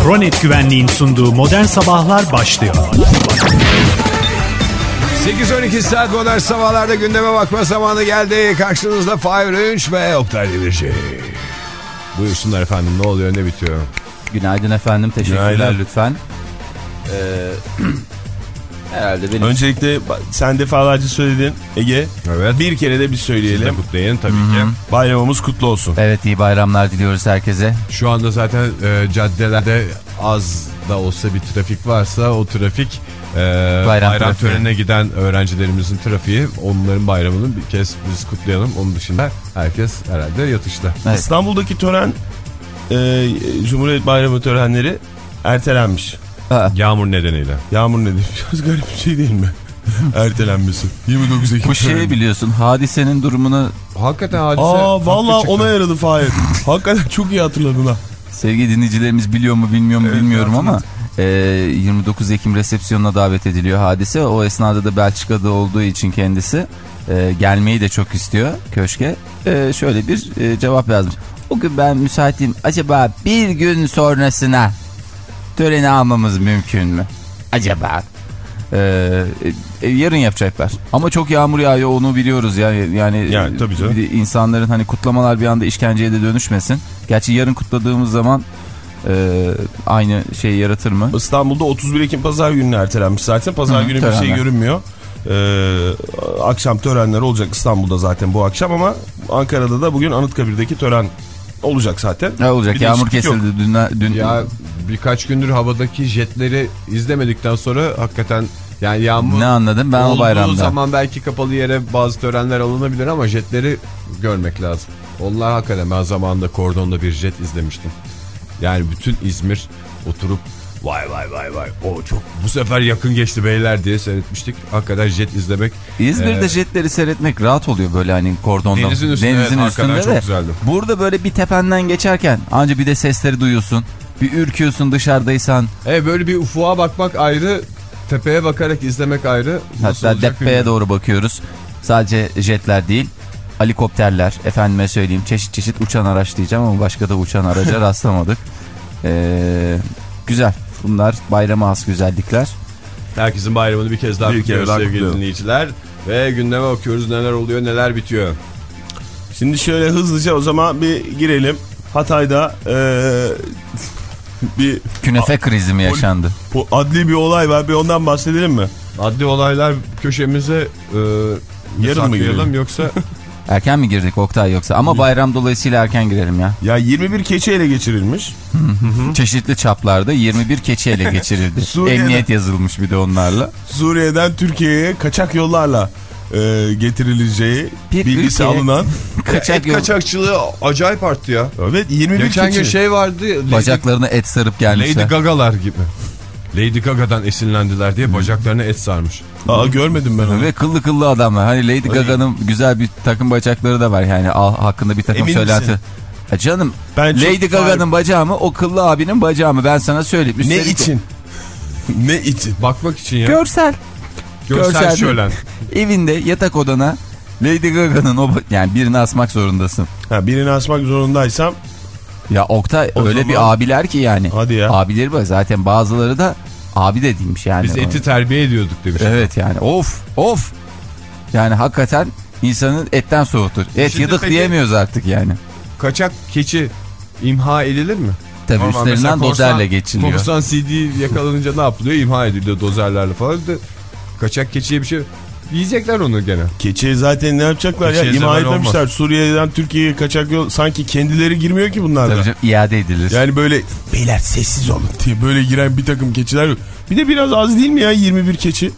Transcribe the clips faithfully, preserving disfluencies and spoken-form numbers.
Kronet Güvenliğin sunduğu Modern Sabahlar başlıyor. sekiz on iki saat Modern Sabahlar'da gündeme bakma zamanı geldi. Karşınızda Fahir Öğünç ve Oktay Demirci. Buyursunlar efendim, ne oluyor, ne bitiyor? Günaydın efendim, teşekkürler. Günaydın. Lütfen. Ee, herhalde benim... Öncelikle sen defalarca söyledin Ege. Evet. Bir kere de bir söyleyelim. Siz de kutlayın tabii Hı-hı. ki. Bayramımız kutlu olsun. Evet, iyi bayramlar diliyoruz herkese. Şu anda zaten e, caddelerde az da olsa bir trafik varsa o trafik e, bayram, bayram törenine giden öğrencilerimizin trafiği, onların bayramını bir kez biz kutlayalım. Onun dışında herkes herhalde yatışta. Evet. İstanbul'daki tören e, Cumhuriyet Bayramı törenleri ertelenmiş. Ha. Yağmur nedeniyle. Yağmur nedeniyle. Biraz garip bir şey değil mi? Ertelenmesi. yirmi dokuz Ekim. Bu şeyi biliyorsun, hadisenin durumunu... Hakikaten hadise. Aa vallahi ona yaradı Fahir. Hakikaten çok iyi hatırladın ha. Sevgili dinleyicilerimiz biliyor mu bilmiyor mu evet, bilmiyorum ama e, yirmi dokuz Ekim resepsiyonuna davet ediliyor Hadise. O esnada da Belçika'da olduğu için kendisi e, gelmeyi de çok istiyor köşke. E, şöyle bir e, cevap yazmış. O gün ben müsaitim, acaba bir gün sonrasına töreni almamız mümkün mü? Acaba? Ee, e, yarın yapacaklar. Ama çok yağmur yağıyor, onu biliyoruz ya. Yani, yani tabii canım. İnsanların hani kutlamalar bir anda işkenceye de dönüşmesin. Gerçi yarın kutladığımız zaman e, aynı şeyi yaratır mı? İstanbul'da otuz bir Ekim pazar gününe ertelenmiş zaten. Pazar Hı, günü törenler. Bir şey görünmüyor. Ee, akşam törenler olacak İstanbul'da zaten bu akşam, ama Ankara'da da bugün Anıtkabir'deki tören olacak zaten. Ne olacak? Yağmur kesildi dün, dün. Ya birkaç gündür havadaki jetleri izlemedikten sonra hakikaten yani yağmur. Ne anladım ben o bayramda. Olduğu zaman belki kapalı yere bazı törenler alınabilir ama jetleri görmek lazım. Onlar hakikaten, ben zamanında Kordon'da bir jet izlemiştim. Yani bütün İzmir oturup vay vay vay vay o çok bu sefer yakın geçti beyler diye seyretmiştik. Hakikaten jet izlemek. İzmir'de ee, jetleri seyretmek rahat oluyor böyle hani Kordon'da. Denizin üstünde, Denizin evet, üstünde çok de. Güzeldi. Burada böyle bir tependen geçerken anca bir de sesleri duyuyorsun. Bir ürküyorsun dışarıdaysan. Evet, böyle bir ufuğa bakmak ayrı, tepeye bakarak izlemek ayrı. Hatta tepeye doğru bakıyoruz. Sadece jetler değil, helikopterler, efendime söyleyeyim çeşit çeşit uçan araç diyeceğim ama başka da uçan araca rastlamadık. Ee, güzel. Bunlar bayrama has güzellikler. Herkesin bayramını bir kez daha bir kutluyoruz sevgili kutluyorum. dinleyiciler. Ve gündeme bakıyoruz, neler oluyor neler bitiyor. Şimdi şöyle hızlıca o zaman bir girelim. Hatay'da ee, bir... Künefe krizi mi yaşandı? Po, adli bir olay var, bir ondan bahsedelim mi? Adli olaylar köşemize e, yarın mı girelim yoksa... Erken mi girdik Oktay yoksa? Ama bayram dolayısıyla erken girelim ya. Ya yirmi bir keçi ele geçirilmiş. Çeşitli çaplarda yirmi bir keçi ele geçirildi. Emniyet yazılmış bir de onlarla. Suriye'den Türkiye'ye kaçak yollarla e, getirileceği bir bilgisi alınan. Kaçak et yol... kaçakçılığı acayip arttı ya. Evet, yirmi bir geçen keçi. gün şey vardı. Bacaklarına et sarıp gelmişler. Lady Gaga'lar gibi. Lady Gaga'dan esinlendiler diye bacaklarına et sarmış. Aa, görmedim ben onu. Ve kıllı kıllı adamlar. Hani Lady Gaga'nın güzel bir takım bacakları da var. Yani hakkında bir takım Emin söylenti. misin? Ha canım, ben Lady Gaga'nın bacağı mı, o kıllı abinin bacağı mı, ben sana söyleyeyim. Üstelik ne için? Ne için? Bakmak için ya. Görsel. Görsel, Görsel şölen. Evinde yatak odana Lady Gaga'nın o, yani birini asmak zorundasın. Ha, birini asmak zorundaysam. Ya Oktay o öyle zaman... bir abiler ki yani. Hadi ya. Abileri var zaten, bazıları da abi de değilmiş yani. Biz eti terbiye ediyorduk demiş. Evet yani of of. Yani hakikaten insanın etten soğutur. Et Şimdi yadık diyemiyoruz artık yani. Kaçak keçi imha edilir mi? Tabii ama üstlerinden dozerle geçiliyor. Korsan C D yakalanınca ne yapılıyor? İmha ediliyor dozerlerle falan. De, kaçak keçiye bir şey... Yiyecekler onu gene. Keçiyi zaten ne yapacaklar Keçiye ya? İmha etmemişler. Olmaz. Suriye'den Türkiye'ye kaçak yol, sanki kendileri girmiyor ki bunlardan. Tabii canım, iade edilir. Yani böyle beyler sessiz olun diye böyle giren bir takım keçiler yok. Bir de biraz az değil mi ya yirmi bir keçi?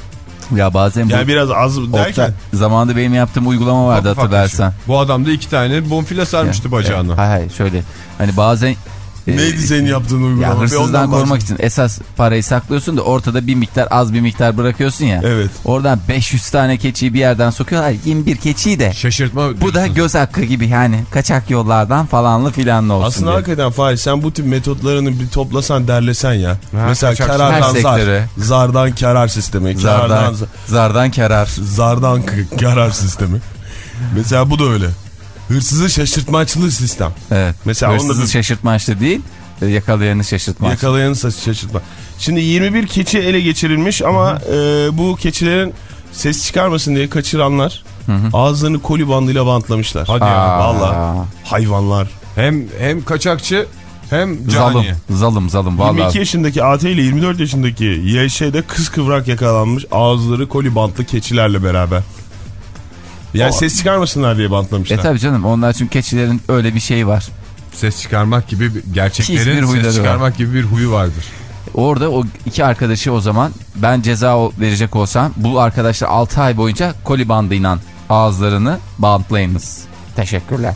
Ya bazen bu... Yani biraz az derken. Zamanında benim yaptığım uygulama vardı, hatırlarsan. Bu adam da iki tane bonfile sarmıştı ya, bacağına. Hayır hayır şöyle. Hani bazen... Neydi senin yaptığın uygulama? Ya hırsızdan korumak için esas parayı saklıyorsun da ortada bir miktar, az bir miktar bırakıyorsun ya. Evet. Oradan beş yüz tane keçiyi bir yerden sokuyorlar. yirmi bir keçiyi de. Şaşırtma diyorsun. Bu da göz hakkı gibi yani. Kaçak yollardan falanlı filanlı olsun. Aslında diye. hakikaten Fahir, sen bu tip metotlarını bir toplasan, derlesen ya. Ha, mesela karardan zar. Zardan karar sistemi. Zardan, karardan, zardan karar. Zardan karar sistemi. Mesela bu da öyle. Hırsızı şaşırtmaçlı sistem. Evet. Mesela hırsızı da... şaşırtmaçlı değil. Yakalayanı şaşırtmaz. Yakalayanı şaşırtmaz. Şimdi yirmi bir keçi ele geçirilmiş ama e, bu keçilerin ses çıkarmasın diye kaçıranlar hı hı. ağızlarını koli bandıyla bantlamışlar. Hadi ya. Valla hayvanlar. Hem hem kaçakçı hem cani. Zalım, zalım, zalım. Vallahi. yirmi iki yaşındaki A T ile yirmi dört yaşındaki Y Ş'de kıskıvrak yakalanmış, ağızları koli bantlı keçilerle beraber. Yani o... ses çıkarmasınlar diye bantlamışlar. E tabi canım, onlar çünkü keçilerin öyle bir şeyi var. Ses çıkarmak gibi, gerçeklerin ses çıkarmak var. gibi bir huyu vardır. Orada o iki arkadaşı, o zaman ben ceza verecek olsam bu arkadaşlar altı ay boyunca koli bandıyla ağızlarını bantlayınız. Teşekkürler.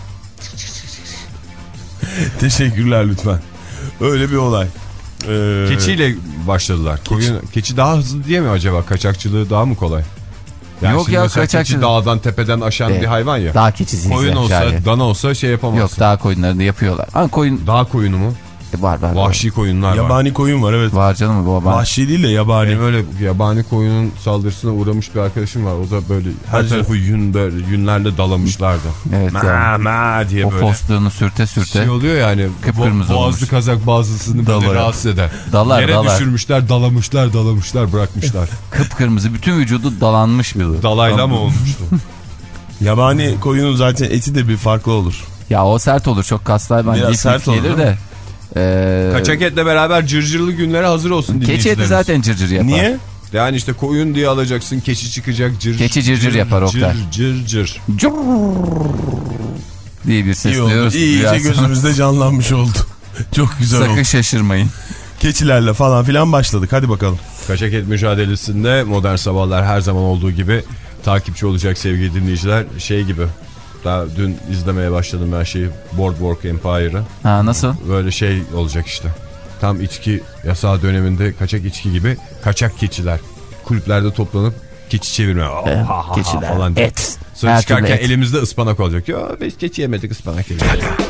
Teşekkürler lütfen. Öyle bir olay. Ee... Keçiyle başladılar. Keçi. Koyun, keçi daha hızlı diye mi acaba? Kaçakçılığı daha mı kolay? Yani yok ya, kaçakçılığı. Keçi dağdan tepeden aşan evet. bir hayvan ya. Dağ keçisi. Koyun olsa, şahane. Dana olsa şey yapamazsın. Yok, dağ koyunlarını yapıyorlar. Ama koyun... Dağ koyunu mu? E var var. Vahşi var. koyunlar yabani var. Yabani koyun var, evet. Var canım bu. Vahşi değil de yabani. Benim öyle yabani koyunun saldırısına uğramış bir arkadaşım var. O da böyle her tarafı yün, böyle yünlerle dalamışlardı. Evet ma, yani. Ma diye o böyle. O postluğunu sürte sürte. Şey oluyor yani. Bo boğazlı kazak bazısını böyle rahatsız eder. Dalar, Yere dalar. düşürmüşler, dalamışlar, dalamışlar, bırakmışlar. Kıpkırmızı, bütün vücudu dalanmış bir. Dalayla mı olmuştu? Yabani koyunun zaten eti de bir farklı olur. Ya o sert olur, çok kaslı hayvan. Biraz sert olur de. Ee... Kaçak etle beraber cırcırlı günlere hazır olsun dinleyicilerimiz. Keçi eti zaten cırcır yapar. Niye? Yani işte koyun diye alacaksın, keçi çıkacak, cır keçi cırcır cır, yapar Oktay. Cır cır cır. diye bir ses İyi duyuyoruz. İyice gözümüzde canlanmış oldu. Çok güzel Sakın oldu. Sakın şaşırmayın. Keçilerle falan filan başladık, hadi bakalım. Kaçak et mücadelesinde Modern Sabahlar her zaman olduğu gibi takipçi olacak sevgili dinleyiciler. Şey gibi, daha dün izlemeye başladım ben şeyi, Boardwalk Empire'ı. Ha, nasıl? Böyle şey olacak işte. Tam içki yasağı döneminde kaçak içki gibi kaçak keçiler. Kulüplerde toplanıp keçi çevirme. Oh, evet, ha, ha, keçiler, falan et. Sonra her çıkarken elimizde ıspanak olacak. Ya biz keçi yemedik, ıspanak yedik.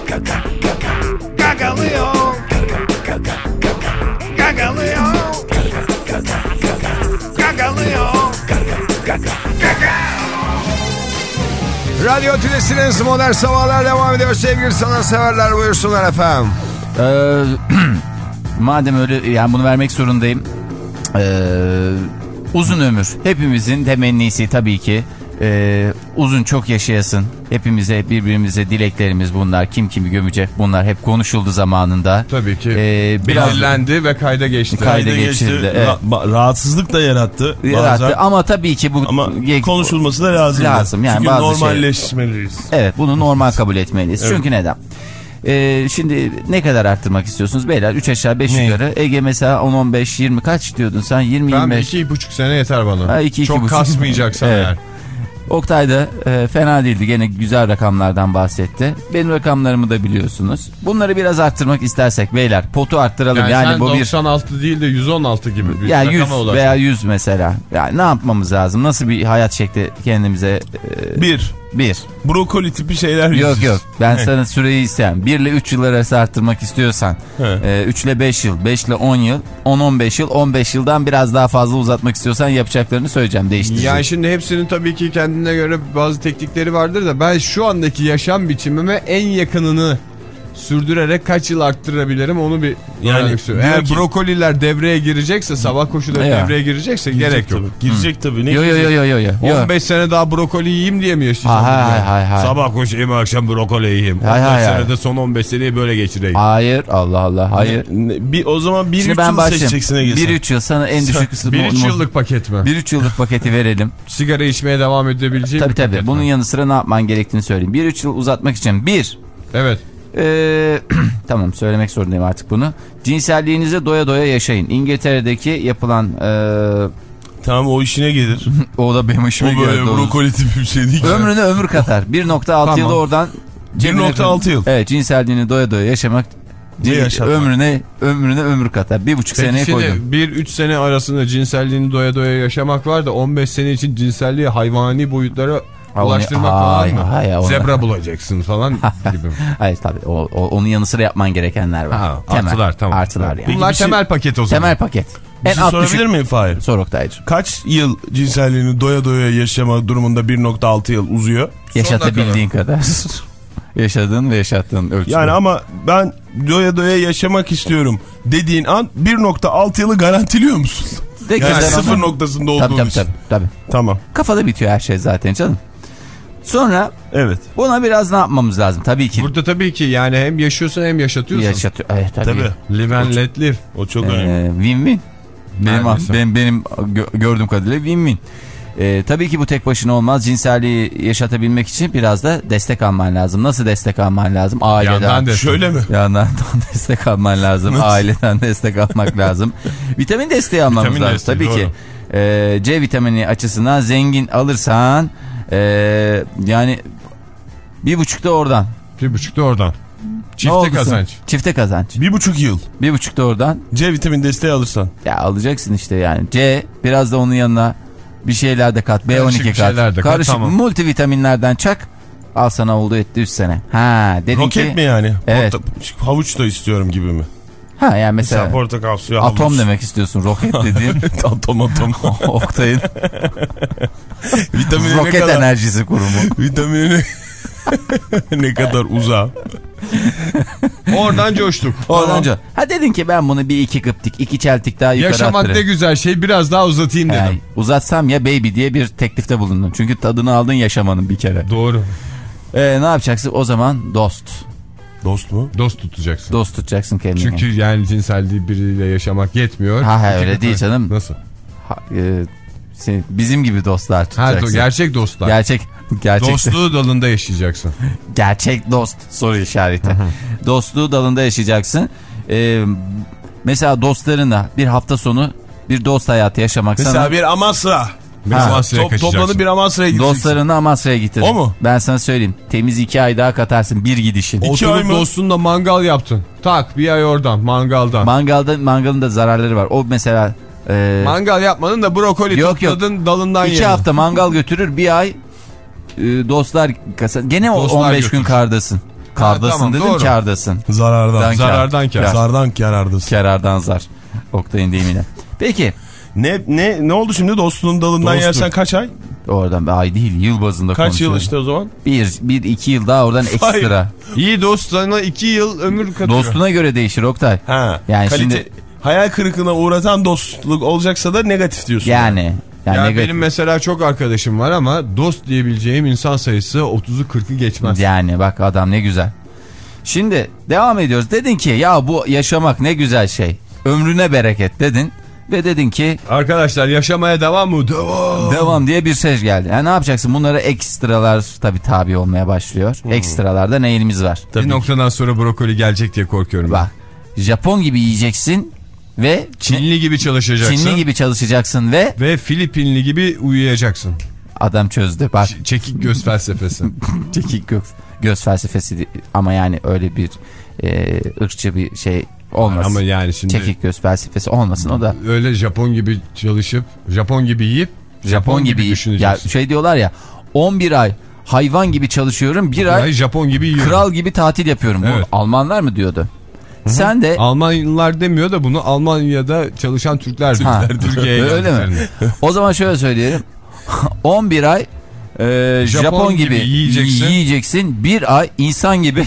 Gagalıyor. Gagalıyor. Gagalıyor. Radyo Tülesi'niz Modern Sabahlar devam ediyor. Sevgili sanatseverler, buyursunlar efendim. Ee, madem öyle, yani bunu vermek zorundayım. Ee, uzun ömür. Hepimizin temennisi tabii ki. Ee, uzun çok yaşayasın. Hepimize, birbirimize dileklerimiz bunlar. Kim kimi gömecek, bunlar hep konuşuldu zamanında. Tabii ki. Ee, belirlendi ve kayda geçti. Kayda, kayda geçildi. geçti. Evet. Ra rahatsızlık da yarattı. Yarattı bazen. Ama tabii ki bu ama konuşulması da lazım. Lazım. Yani çünkü normalleşmeliyiz. Şey, evet, bunu normal kabul etmeliyiz. Evet. Çünkü neden? Ee, şimdi ne kadar arttırmak istiyorsunuz beyler? üç aşağı beş yukarı. Ege mesela on on beş yirmi kaç diyordun sen? yirmi yirmi beş. Ben iki buçuk sene yeter bana. Ha, iki, çok iki kasmayacaksan evet. eğer. Oktay da e, fena değildi. Gene güzel rakamlardan bahsetti. Benim rakamlarımı da biliyorsunuz. Bunları biraz arttırmak istersek beyler, potu arttıralım. Yani, yani bu doksan altı bir... değil de yüz on altı gibi bir yani rakama yüz veya yüz mesela. Yani ne yapmamız lazım? Nasıl bir hayat şekli kendimize? E... Bir. Bir. Brokoli tipi şeyler yok yüzüz. yok ben evet. sana süreyi isteyen bir ile üç yıl arası arttırmak istiyorsan e, üç ile beş yıl, beş ile on yıl, on on beş yıl, on beş yıldan biraz daha fazla uzatmak istiyorsan yapacaklarını söyleyeceğim, değiştireceğim. Yani şimdi hepsinin tabii ki kendine göre bazı teknikleri vardır da ben şu andaki yaşam biçimime en yakınını sürdürerek kaç yıl arttırabilirim onu bir yani eğer ki... brokoliler devreye girecekse, sabah koşuları ya. devreye girecekse girecek gerek yok. Tabii. Girecek tabii. Ne yo, yo, yo, yo, yo. on beş sene daha brokoli yiyeyim diye mi yaşayacağım? Ha, hay, hay, hay. Sabah koşayım, akşam brokoli yiyeyim. Hay, on beş hay, senede son on beş seneyi böyle geçireyim. Hayır, Allah Allah, hayır. Ne, ne, bir, o zaman bir üç yıl seçeceksin Ege'sin. bir üç yıl sana en düşük kısmı. bir üç yıllık paket mi? bir üç yıllık paketi verelim. Sigara içmeye devam edebileceğim tabii tabii. Bunun mi? yanı sıra ne yapman gerektiğini söyleyeyim. bir üç yıl uzatmak için bir. Evet. Ee, tamam, söylemek zorundayım artık bunu. Cinselliğinizi doya doya yaşayın. İngiltere'deki yapılan e... tamam, o işine gelir. O da benim işime gelir. O böyle brokoli tipi bir şey değil. Ömrüne ömür katar. bir nokta altı tamam. yılı oradan bir nokta altı yıl. Evet, cinselliğini doya doya yaşamak ömrüne ömrüne ömür katar. Bir buçuk seneye koydum. bir üç sene arasında cinselliğini doya doya yaşamak var da on beş sene için cinselliği hayvani boyutlara ulaştırmak falan mı? Zebra bulacaksın falan gibi. Hayır tabii. O, o, onun yanı sıra yapman gerekenler var. Ha, temel, artılar tamam. Artılar yani. Bunlar şey, temel paket o zaman. Temel paket. Bir şey sorabilir miyim Fahir? Sor Oktay'cığım. Kaç yıl cinselliğini doya doya yaşama durumunda bir nokta altı yıl uzuyor? Yaşatabildiğin kadar. yaşadığın ve yaşattığın ölçüde. Yani ama ben doya doya yaşamak istiyorum dediğin an bir nokta altı yılı garantiliyor musun? De yani sıfır ama... noktasında olduğun tabii, için. tabii, tabii, tabii. Tamam. Kafada bitiyor her şey zaten canım. Sonra evet. Buna biraz ne yapmamız lazım? Tabii ki. Burada tabii ki yani hem yaşıyorsun hem yaşatıyorsun. Yaşatıyor. Evet, tabii. tabii. Live and let live. O çok ee, önemli. Win-win. Benim, benim, benim gördüğüm kadarıyla win-win. Ee, tabii ki bu tek başına olmaz. Cinselliği yaşatabilmek için biraz da destek alman lazım. Nasıl destek alman lazım? Aileden. Yandan destek. Şöyle mi? Yandan destek alman lazım. Nasıl? Aileden destek almak lazım. Vitamin desteği almamız Vitamin lazım. Desteği, tabii doğru. ki. Ee, C vitamini açısından zengin alırsan ee, yani bir buçuk da oradan. Bir buçuk da oradan. Çifte kazanç. Çifte kazanç. Bir buçuk yıl. Bir buçuk da oradan. C vitamin desteği alırsan. Ya alacaksın işte yani. C biraz da onun yanına bir şeyler de kat. B on iki kat. kat. Karışık tamam. Multivitaminlerden çak. Al sana oldu etti üç sene. Ha dedin Roket ki, mi yani? Evet. Havuç da istiyorum gibi mi? Ha yani mesela. mesela portakal suyu atom havuç. demek istiyorsun. Roket dediğin. atom atom. Oktay'ın. Vitamini roket kadar, enerjisi kurumu. Vitamini ne kadar uzak. Oradan coştuk. Oradan tamam. coştuk. Ha dedin ki ben bunu bir iki kıptik, iki çeltik daha yukarı Yaşamak attırayım. ne güzel şey, biraz daha uzatayım dedim. Yani, uzatsam ya baby diye bir teklifte bulundum. Çünkü tadını aldın yaşamanın bir kere. Doğru. Ee, ne yapacaksın? O zaman dost. Dost mu? Dost tutacaksın. Dost tutacaksın kendini. Çünkü yani cinselliği biriyle yaşamak yetmiyor. Ha, ha öyle değil canım. Nasıl? Ha, e, senin, bizim gibi dostlar tutacaksın. Ha, gerçek dostlar. Gerçek. Gerçek Dostluğu dalında yaşayacaksın. Gerçek dost soru işareti. Dostluğu dalında yaşayacaksın. Ee, mesela dostlarınla bir hafta sonu bir dost hayatı yaşamak mesela sana. Mesela bir Amasra. Amasra'ya Top, toplanıp bir Amasra'ya gideceksin. Dostlarını Amasra'ya getirin. O mu? Ben sana söyleyeyim. Temiz iki ay daha katarsın bir gidişin. İki ay mı? Dostunla mangal yaptın. Tak bir ay oradan mangaldan. Mangalda, mangalın da zararları var. O mesela. E... Mangal yapmadın da brokoli yok, topladın yok. Dalından yedin. İki hafta mangal götürür bir ay e, dostlar. Gene dostlar on beş götür. Gün kardasın. Kardasın ha, tamam, dedim doğru. Kardasın. Zarardan. Dan Zarardan kar. kar. Zarardan karardasın. Karardan zar. Oktay'ın deyimiyle. Peki. Ne ne ne oldu şimdi dostluğun dalından Dostluk. Yersen kaç ay? Oradan bir ay değil yıl bazında kaç konuşuyorum. Kaç yıl işte o zaman? Bir, bir iki yıl daha oradan ekstra. İyi dost sana iki yıl ömür katıyor. Dostuna göre değişir Oktay. Ha. Yani kalite, şimdi hayal kırıklığına uğratan dostluk olacaksa da negatif diyorsun. Yani. yani. yani ya negatif. Benim mesela çok arkadaşım var ama dost diyebileceğim insan sayısı otuzu kırkı geçmez. Yani bak adam ne güzel. Şimdi devam ediyoruz. Dedin ki ya bu yaşamak ne güzel şey. Ömrüne bereket dedin. Ve dedin ki arkadaşlar yaşamaya devam mı? Devam. Devam diye bir ses geldi. Yani ne yapacaksın? Bunlara ekstralar tabii tabi olmaya başlıyor. Hmm. Ekstralarda ne elimiz var? Tabii. Bir noktadan sonra brokoli gelecek diye korkuyorum. Bak ben. Japon gibi yiyeceksin ve Çinli gibi çalışacaksın. Çinli gibi çalışacaksın ve ve Filipinli gibi uyuyacaksın. Adam çözdü. Bak. Ç çekik göz felsefesi. Çekik göz, göz felsefesi ama yani öyle bir e, ırkçı bir şey olmasın. Ama yani şimdi çekik göz felsefesi olmasın o da. Öyle Japon gibi çalışıp Japon gibi yiyip Japon, Japon gibi, gibi düşüneceksin. Ya şey diyorlar ya on bir ay hayvan gibi çalışıyorum bir ay, ay Japon gibi yiyorum. Kral gibi tatil yapıyorum. Evet. Bu Almanlar mı diyordu? Hı-hı. Sen de Almanlar demiyor da bunu Almanya'da çalışan Türkler diyorlar. Türkiye'ye öyle mi? O zaman şöyle söyleyelim. on bir ay Ee, Japon, Japon gibi, gibi yiyeceksin. yiyeceksin. Bir ay insan gibi.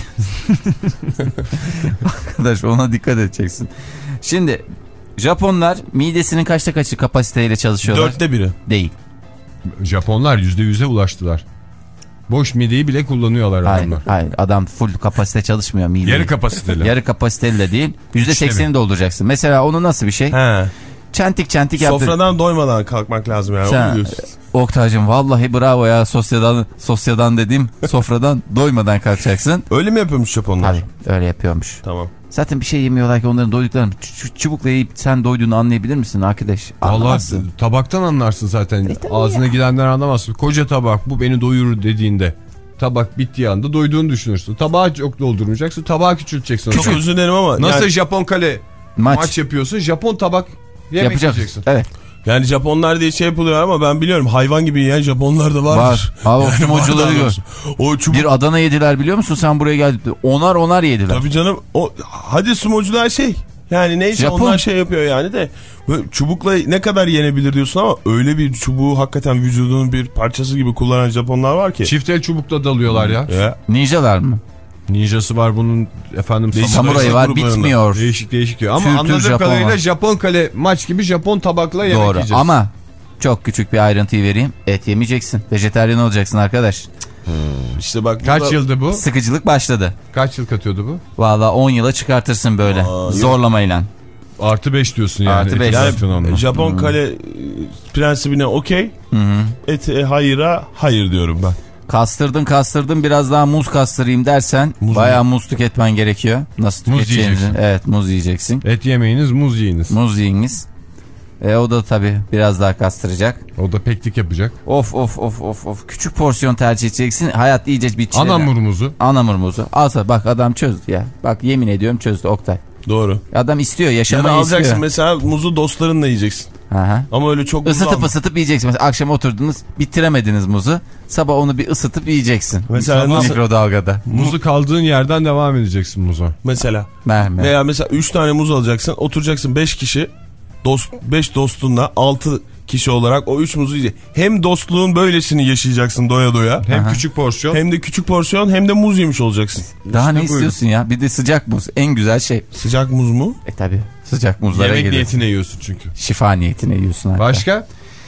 Arkadaş ona dikkat edeceksin. Şimdi Japonlar midesinin kaçta kaçı kapasiteyle çalışıyorlar? Dörtte biri. Değil. Japonlar yüzde yüze ulaştılar. Boş mideyi bile kullanıyorlar hayır, adamlar. Hayır adam full kapasite çalışmıyor mideyi. Yarı kapasiteli. Yarı kapasiteli de değil. yüzde sekseni dolduracaksın. Mesela onu nasıl bir şey? He. Çentik çentik yaptın. Sofradan doymadan kalkmak lazım yani. Sen, Oktay'cığım vallahi bravo ya sosyadan, sosyadan dediğim sofradan doymadan kalkacaksın. Öyle mi yapıyormuş Japonlar? Tabii öyle yapıyormuş. Tamam. Zaten bir şey yemiyorlar ki onların doyduklarını. Çubukla yiyip sen doyduğunu anlayabilir misin arkadaş? Vallahi tabaktan anlarsın zaten. E, ağzına ya. Gidenler anlamazsın. Koca tabak bu beni doyurur dediğinde. Tabak bittiği anda doyduğunu düşünürsün. Tabağı çok doldurmayacaksın. Tabağı küçülteceksin. Çok özür dilerim ama. Nasıl yani... Japon kale maç. maç yapıyorsun. Japon tabak yemek yiyeceksin. Evet. Yani Japonlar diye şey yapılıyor ama ben biliyorum hayvan gibi yiyen Japonlar da vardır. Var. Abi yani çubukçuları gör. O çubuk... Bir Adana yediler biliyor musun sen buraya geldin. Onar onar yediler. Tabii canım. O, hadi sumocular şey. Yani neyse Japon... onlar şey yapıyor yani de. Böyle çubukla ne kadar yenebilir diyorsun ama öyle bir çubuğu hakikaten vücudunun bir parçası gibi kullanan Japonlar var ki. Çift el çubukla dalıyorlar ya. ya. Ninjalar mı? Ninjası var bunun, efendim samurayı var, gruplarında. bitmiyor. Değişik değişik. Ama Tür tür anladığım Japon kadarıyla var. Japon kale maç gibi Japon tabakla yemek Doğru yiyeceğiz. ama çok küçük bir ayrıntıyı vereyim. Et yemeyeceksin. Vejetaryen olacaksın arkadaş. İşte bak. Kaç burada... yıldı bu? Sıkıcılık başladı. Kaç yıl katıyordu bu? Valla on yıla çıkartırsın böyle. Aa, zorlamayla. Artı beş diyorsun yani. Artı beş. Yani Japon hmm. kale prensibine okey. Ete hayıra hayır diyorum ben. Kastırdın kastırdın biraz daha muz kastırayım dersen muz bayağı muz tüketmen gerekiyor. Nasıl tüketeceğinizi. Evet, muz yiyeceksin. Et yemeyiniz, muz yiyiniz. Muz yiyiniz. E, o da tabii biraz daha kastıracak. O da peklik yapacak. Of of of of of. Küçük porsiyon tercih edeceksin. Hayat iyice bir çile. Anamur muzu. Anamur muzu. Alsa bak adam çözdü ya. Bak yemin ediyorum çözdü Oktay. Doğru. Adam istiyor, yaşamayı yani alacaksın istiyor. mesela muzu dostlarınla yiyeceksin. Aha. Ama öyle çok Isıtıp ama. ısıtıp yiyeceksin. Mesela akşam oturdunuz, bitiremediniz muzu. Sabah onu bir ısıtıp yiyeceksin. Mesela nasıl? Mikrodalgada. Muzu kaldığın yerden devam edeceksin muza. Mesela. Merhaba. Veya mesela üç tane muz alacaksın. Oturacaksın beş kişi. Dost beş dostunla altı kişi olarak o üç muzu yiyeceksin. Hem dostluğun böylesini yaşayacaksın doya doya. Hem Aha. küçük porsiyon. Hem de küçük porsiyon hem de muz yemiş olacaksın. Daha İşte ne istiyorsun ya? Bir de sıcak muz. En güzel şey. Sıcak muz mu? E tabi. Sıcak muzlara Yemek gelir. niyetine yiyorsun çünkü. Şifa niyetine yiyorsun hatta. Başka?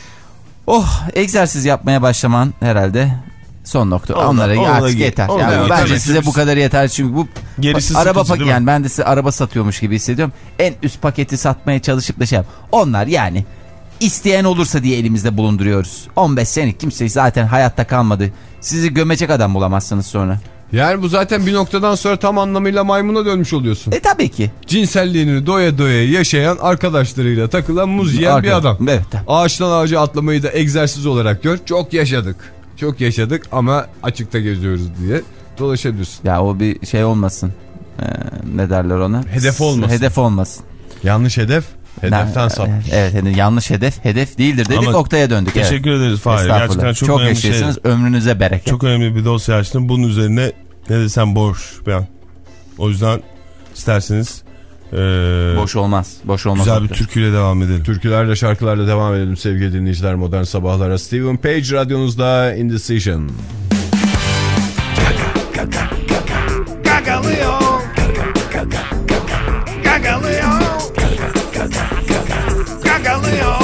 Oh, egzersiz yapmaya başlaman herhalde son nokta. Ondan, Onlara onlara artık git. yeter. Onlara Yani git. bence Evet, size biz- bu kadar yeter çünkü bu Gerisi araba sıkıcı, pak değil mi? yani ben de size araba satıyormuş gibi hissediyorum. En üst paketi satmaya çalışıp da şey yap. Onlar yani isteyen olursa diye elimizde bulunduruyoruz. on beş senelik kimse zaten hayatta kalmadı. Sizi gömecek adam bulamazsınız sonra. Yani bu zaten bir noktadan sonra tam anlamıyla maymuna dönmüş oluyorsun. E tabii ki. Cinselliğini doya doya yaşayan, arkadaşlarıyla takılan, muz yiyen Arka- bir adam. Evet. Ağaçtan ağaca atlamayı da egzersiz olarak gör. Çok yaşadık. Çok yaşadık ama açıkta geziyoruz diye dolaşabilirsin. Ya o bir şey olmasın. Ee, ne derler ona? Hedef olmasın. Hedef olmasın. Yanlış hedef. Hedeften Na- sapmış. Evet, evet, yanlış hedef. Hedef değildir dedik, Ama Oktay'a döndük. Teşekkür evet. ederiz Fahir. Estağfurullah. Gerçekten çok, çok önemli yaşıyorsunuz. şey. Ömrünüze bereket. Çok önemli bir dosya açtım. Bunun üzerine ne desem boş ben. O yüzden isterseniz ee, Boş olmaz. Boş olmaz. güzel bir Oktay. türküyle devam edelim. Türkülerle, şarkılarla devam edelim sevgili dinleyiciler. Modern Sabahlara Steven Page radyonuzda Indecision. Gagalıyor. Gagalıyor. Gagalıyor.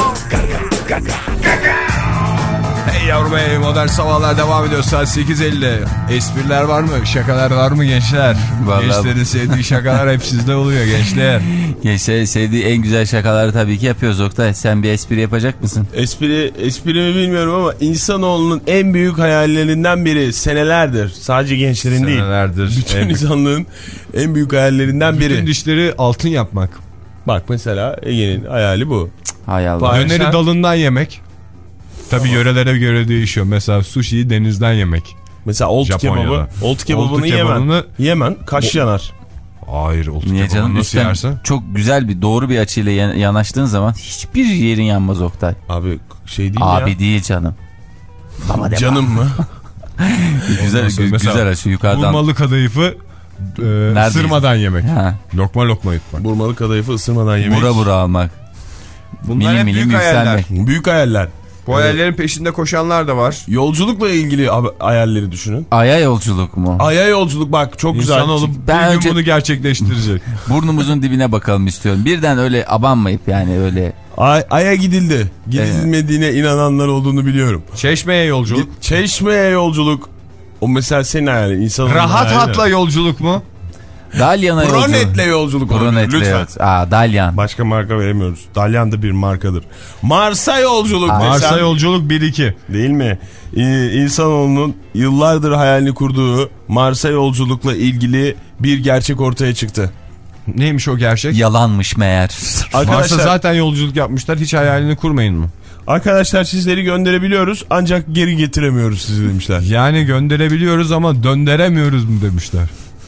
Hey yavrum hey, Modern Sabahlar devam ediyor saat sekiz elli. Espriler var mı? Şakalar var mı gençler? Vallahi... Gençlerin sevdiği şakalar hep sizde oluyor gençler. Gençler sevdiği en güzel şakaları tabii ki yapıyoruz Oktay. Sen bir espri yapacak mısın? Espri, esprimi bilmiyorum ama insanoğlunun en büyük hayallerinden biri senelerdir. Sadece gençlerin değil. Senelerdir. Bütün en, insanlığın en büyük hayallerinden biri. bütün dişleri altın yapmak. Bak mesela Ege'nin hayali bu. Hay Allah. Döneri sen... dalından yemek. Tabii tamam. Yörelere göre değişiyor. Mesela sushi'yi denizden yemek. Mesela old kebabı. Old kebabını yemen. Yemen kaş o... yanar. Hayır, old Niye kebabını canım? nasıl yersin? Çok güzel bir doğru bir açıyla yanaştığın zaman hiçbir yerin yanmaz Oktay. Abi şey değil Abi ya. değil canım. Baba canım mı? güzel güzel açı yukarıdan. Burmalı kadayıfı e, ısırmadan yemek. Ha. Lokma lokma yutmak. Burmalı kadayıfı ısırmadan yemek. Bura bura almak. Bunlar milim milim yükselmek. Büyük hayaller. Bu evet. Hayallerin peşinde koşanlar da var. Yolculukla ilgili hayalleri düşünün. Aya yolculuk mu? Aya yolculuk bak çok güzel. İnsan olup ben bir önce... gün bunu gerçekleştirecek. Burnumuzun dibine bakalım istiyorum. Birden öyle abanmayıp yani öyle. Ay, Ay'a gidildi. Gidilmediğine evet. inananlar olduğunu biliyorum. Çeşme'ye yolculuk. Çeşme'ye yolculuk. O mesela senin hayalin. İnsanın rahat hayali. hatla yolculuk mu? Dalyan'a yolculuk. Bronetle yolculuk. Bronetle lütfen. yolculuk. Aa, Dalyan. Başka marka veremiyoruz. Dalyan da bir markadır. Mars'a yolculuk. Aa, Mars'a yolculuk bir iki. Değil mi? Ee, İnsanoğlunun yıllardır hayalini kurduğu Mars'a yolculukla ilgili bir gerçek ortaya çıktı. Neymiş o gerçek? Yalanmış meğer. Mars'a zaten yolculuk yapmışlar. Hiç hayalini kurmayın mı? Arkadaşlar sizleri gönderebiliyoruz ancak geri getiremiyoruz sizi demişler. Yani gönderebiliyoruz ama döndüremiyoruz mu demişler.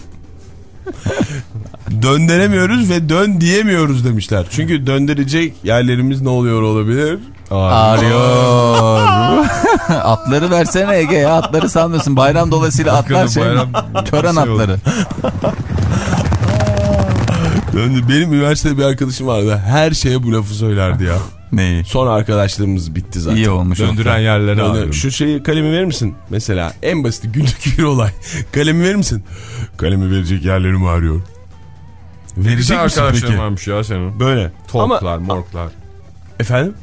Döndüremiyoruz ve dön diyemiyoruz demişler. Çünkü döndürecek yerlerimiz ne oluyor olabilir? Ağrıyor. Atları versene Ege ya. Atları sanmıyorsun. Bayram dolayısıyla atlar şey. Bayram, Tören atları. Benim üniversitede bir arkadaşım vardı. Her şeye bu lafı söylerdi ya. Neyi? Son arkadaşlığımız bitti zaten. İyi olmuş. Döndüren yerlere alıyorum. Şu şeyi kalemi verir misin? Mesela en basit günlük bir olay. Kalemi verir misin? Kalemi verecek yerlerim arıyor. Verecek misin arkadaşlar peki? varmış ya senin. Böyle. Tolklar, Ama... morklar. Efendim?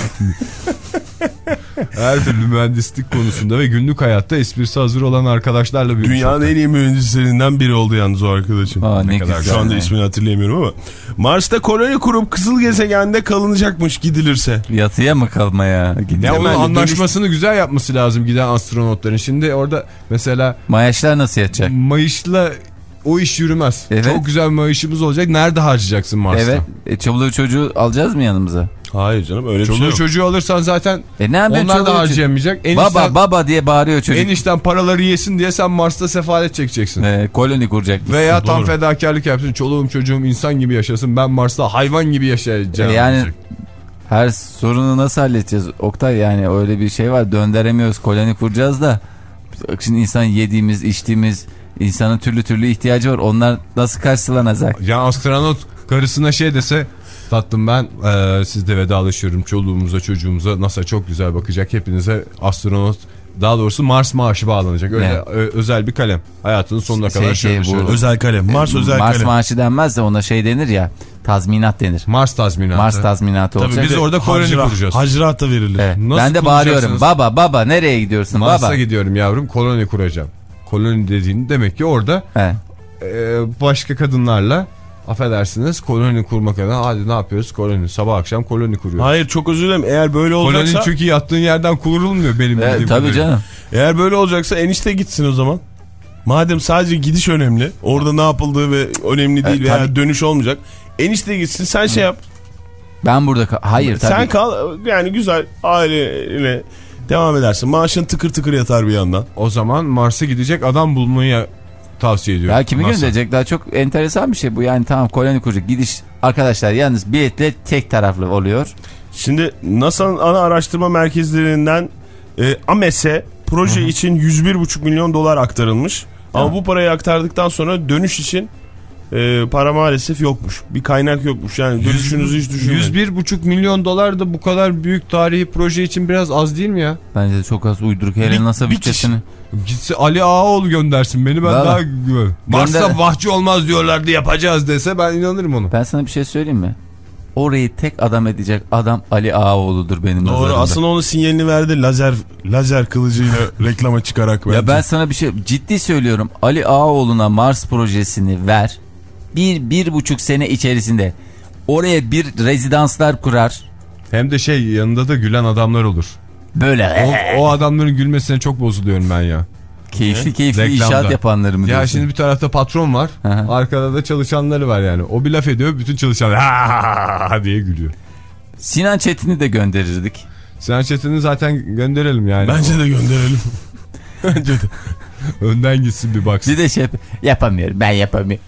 Her türlü mühendislik konusunda ve günlük hayatta esprisi hazır olan arkadaşlarla büyümüş. Dünyanın en iyi mühendislerinden biri oldu yalnız o arkadaşım. Aa, ne, ne kadar güzel. şu anda Ne? ismini hatırlayamıyorum ama. Mars'ta koloni kurup kızıl gezegende kalınacakmış gidilirse. Yatıya mı kalmaya? Ya onun Hemen anlaşmasını dönüş... güzel yapması lazım giden astronotların. Şimdi orada mesela Mayaşlar nasıl yatacak? Mayış'la o iş yürümez. Evet. Çok güzel bir mayışımız olacak. Nerede harcayacaksın Mars'ta? Evet. E, çoluğu çocuğu alacağız mı yanımıza? Hayır canım öyle bir Çoluğu şey yok. çocuğu alırsan zaten E ne yapayım, onlar da çoluğu harcayamayacak. çocuğu- Baba Enişten, baba diye bağırıyor çocuk. enişten paraları yesin diye sen Mars'ta sefalet çekeceksin. E, koloni kuracak. Veya tam Doğru. fedakarlık yapsın. Çoluğum çocuğum insan gibi yaşasın. Ben Mars'ta hayvan gibi yaşayacağım. E, yani diyecek. her sorunu nasıl halledeceğiz Oktay? Yani öyle bir şey var, döndüremiyoruz, koloni kuracağız da. Şimdi insan yediğimiz içtiğimiz, insanın türlü türlü ihtiyacı var. Onlar nasıl karşılanacak? Ya astronot karısına şey dese, tatlım ben e, sizle vedalaşıyorum, çoluğumuza çocuğumuza NASA çok güzel bakacak, hepinize astronot, daha doğrusu Mars maaşı bağlanacak. Öyle Evet. ö, özel bir kalem. Hayatının sonuna Şey, kadar şey, şöyle bu- şöyle. Özel kalem. Mars özel Mars kalem. maaşı denmez de ona şey denir ya, tazminat denir. Mars tazminatı. Mars tazminatı Tabii olacak. biz orada koloni hacra, kuracağız. Hacrata verilir. Evet. Nasıl Ben de bağırıyorum, kuracaksınız? baba baba nereye gidiyorsun Mars'a baba? gidiyorum yavrum, koloni kuracağım. Koloni dediğin demek ki orada He. e, başka kadınlarla, affedersiniz, koloni kurmak adına hadi ne yapıyoruz? Koloni, sabah akşam koloni kuruyoruz. Hayır çok özür dilerim. Eğer böyle Koloni olacaksa... çünkü yattığın yerden kurulmuyor benim Evet, bildiğim tabii kadarıyla. canım. Eğer böyle olacaksa enişte gitsin o zaman. Madem sadece gidiş önemli. Orada ne yapıldığı ve önemli değil Evet, veya tabii. dönüş olmayacak. Enişte gitsin sen şey yap. Ben burada kal- hayır tabii. Sen kal yani güzel aileyle devam edersin. Maaşın tıkır tıkır yatar bir yandan. O zaman Mars'a gidecek adam bulmayı tavsiye ediyorum. Ya kimi NASA. gönderecek? Daha çok enteresan bir şey bu. Yani tamam, koloni kuracak. Gidiş arkadaşlar yalnız biletle tek taraflı oluyor. Şimdi NASA'nın ana araştırma merkezlerinden e, AMES'e proje Hı-hı. için yüz bir buçuk milyon dolar aktarılmış. Ama Tamam. bu parayı aktardıktan sonra dönüş için e, para maalesef yokmuş. Bir kaynak yokmuş. Yani dönüşünüzü hiç düşünmeyin. yüz bir buçuk milyon dolar da bu kadar büyük tarihi proje için biraz az değil mi ya? Bence de çok az uyduruk. Hele Bir- NASA bir bütçesini. Gitse Ali Ağaoğlu göndersin beni, ben Vallahi. daha güven. Mars'ta Gönder- vahçı olmaz diyorlardı, yapacağız dese ben inanırım ona. Ben sana bir şey söyleyeyim mi? Orayı tek adam edecek adam Ali Ağaoğlu'dur benim Doğru, nazarımda. aslında onun sinyalini verdi lazer lazer kılıcıyla reklama çıkarak verdi. Ya ben sana bir şey ciddi söylüyorum. Ali Ağaoğlu'na Mars projesini ver. Bir, bir buçuk sene içerisinde oraya bir rezidanslar kurar. Hem de şey, yanında da gülen adamlar olur. Böyle O, o adamların gülmesine çok bozuluyorum ben ya. keyifli keyifli Reklamda. inşaat yapanları mı Ya diyorsun? şimdi bir tarafta patron var, Hı hı. arkada da çalışanları var yani. O bir laf ediyor, bütün çalışanlar ha diye gülüyor. Sinan Çetin'i de gönderirdik. Sinan Çetin'i zaten gönderelim yani. Bence de gönderelim. Bence de. Önden gitsin bir baksın. Bir de şey yapamıyorum, ben yapamıyorum.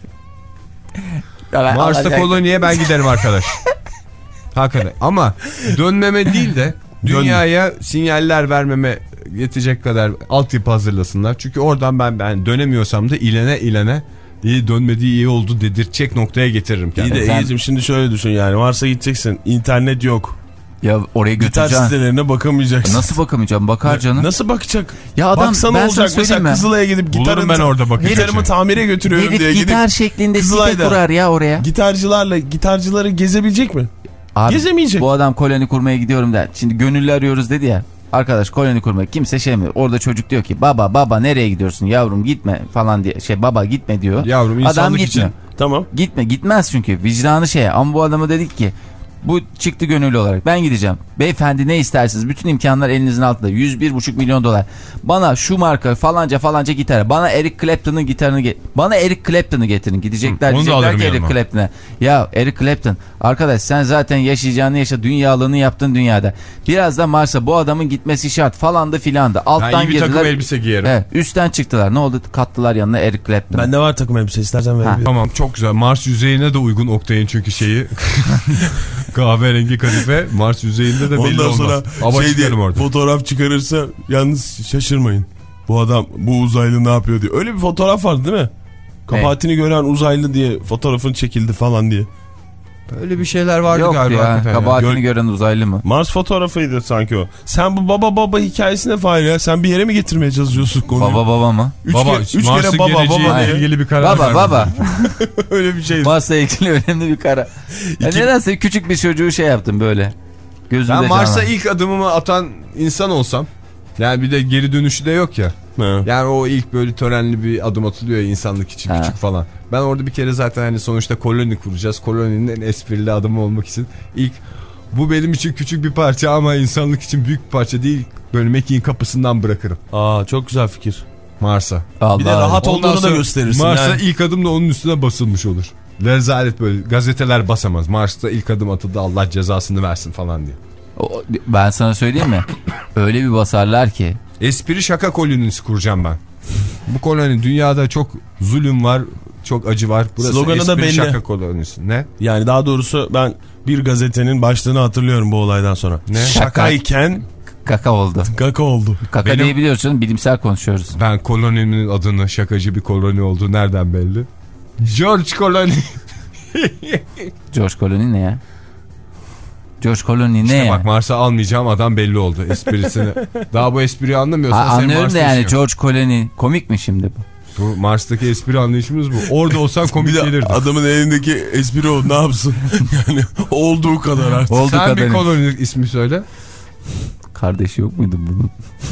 Mars'ta Olacak. koloniye ben giderim arkadaş. Hakikaten. Ama dönmeme değil de dünyaya sinyaller vermeme yetecek kadar altyapı hazırlasınlar. Çünkü oradan ben ben dönemiyorsam da ilene ilene iyi, dönmediği iyi oldu dedirtecek noktaya getiririm İyi kendimi. de Sen- Ege'cim şimdi şöyle düşün yani. Mars'a gideceksin. İnternet yok. Ya oraya Gitar götüreceksin. sitelerine bakamayacaksın. Nasıl bakamayacağım? Bakar canım. Nasıl bakacak? Ya adam, Baksana ben sana olacak. söyleyeyim Mesela mi? Kızılay'a gidip Bulurum gitarın, ben orada bakacak gitarımı şey. tamire götürüyorum Herif diye gitar gidip şeklinde site Kızılay'da kurar ya oraya. gitarcılarla gitarcıları gezebilecek mi? Abi, Gezemeyecek. Bu adam koloni kurmaya gidiyorum der. Şimdi gönüllü arıyoruz dedi ya. Arkadaş koloni kurmak, kimse şey mi? Orada çocuk diyor ki baba baba nereye gidiyorsun yavrum, gitme falan diye. Şey baba gitme diyor. Yavrum Adam insanlık gitmiyor. için. Tamam. Gitme, gitmez çünkü vicdanı şey. Ama bu adama dedik ki bu çıktı gönüllü olarak, ben gideceğim. Beyefendi ne istersiniz? Bütün imkanlar elinizin altında. yüz bir buçuk milyon dolar. Bana şu marka falanca falanca gitar. Bana Eric Clapton'ın gitarını get Bana Eric Clapton'ı getirin. Gidecekler Hı, onu da diyecekler alırım ki Eric yanıma. Clapton'a. Ya Eric Clapton arkadaş, sen zaten yaşayacağını yaşa, dünyalığını yaptın dünyada. Biraz da Mars'a bu adamın gitmesi şart falan da filan da. Alttan Ben iyi bir girdiler. takım elbise giyerim. Evet, üstten çıktılar. Ne oldu? Kattılar yanına Eric Clapton. Bende var takım elbise, istersen verebilirim. Tamam, çok güzel. Mars yüzeyine de uygun Oktay'ın çünkü şeyi. Kahverengi kadife Mars yüzeyinde de belli Ondan olmaz. sonra Ama şey diye çıkarım orada. fotoğraf çıkarırsa yalnız şaşırmayın. Bu adam, bu uzaylı ne yapıyor diye. Öyle bir fotoğraf vardı değil mi? Kabahatini gören uzaylı diye fotoğrafın çekildi falan diye. Öyle bir şeyler vardı Yok galiba. ya, kabahatini Gör- gören uzaylı mı? Mars fotoğrafıydı sanki o. Sen bu baba baba hikayesine Fahir ya. Sen bir yere mi getirmeye çalışıyorsun konuyu? Baba baba mı? Üç, Baba, kere, üç Mars'ın kere baba geleceğiyle baba diye. ilgili bir karar Baba verdim. baba. Öyle bir şey. Mars'la ilgili önemli bir karar. Ya İki- nedense küçük bir çocuğu şey yaptım böyle. Gözünde Ben Mars'a canlan. ilk adımımı atan insan olsam, yani bir de geri dönüşü de yok ya. Ha. Yani o ilk böyle törenli bir adım atılıyor ya insanlık için, Ha. küçük falan. Ben orada bir kere zaten hani sonuçta koloni kuracağız. Koloninin en esprili adımı olmak için ilk bu benim için küçük bir parça ama insanlık için büyük bir parça değil. Böyle Mekiğin kapısından bırakırım Aa, çok güzel fikir. Mars'a. Allah Bir de Allah. rahat Ondan olduğunu da sonra gösterirsin. Mars'a yani. ilk adım da onun üstüne basılmış olur. Rezalet böyle. Gazeteler basamaz. Mars'ta ilk adım atıldı, Allah cezasını versin falan diye. O- Ben sana söyleyeyim mi? Öyle bir basarlar ki. Espri şaka kolonisi kuracağım ben. Bu koloni, dünyada çok zulüm var, çok acı var. Burası Sloganı espri da belli. şaka kolonisi. Ne? Yani daha doğrusu ben bir gazetenin başlığını hatırlıyorum bu olaydan sonra. Ne? Şakayken Kaka oldu. kaka oldu. Kaka Benim- diyebiliyorsun, bilimsel konuşuyoruz. Ben kolonimin adını, şakacı bir koloni olduğu nereden belli? George Colony. George Clooney ne ya? George Clooney ne İşte ya? bak, Mars'a almayacağım adam belli oldu esprisini. Daha bu espriyi anlamıyorsan Ha, senin anlıyorum da Mars'ta yani işin yok. George Clooney komik mi şimdi bu? Bu Mars'taki espri anlayışımız bu. Orada olsan komik Bir de gelirdi. adamın elindeki espri o, ne yapsın? Yani olduğu kadar artık. Oldu Sen bir kadar. koloni ismi söyle. Kardeşi yok muydu bunun?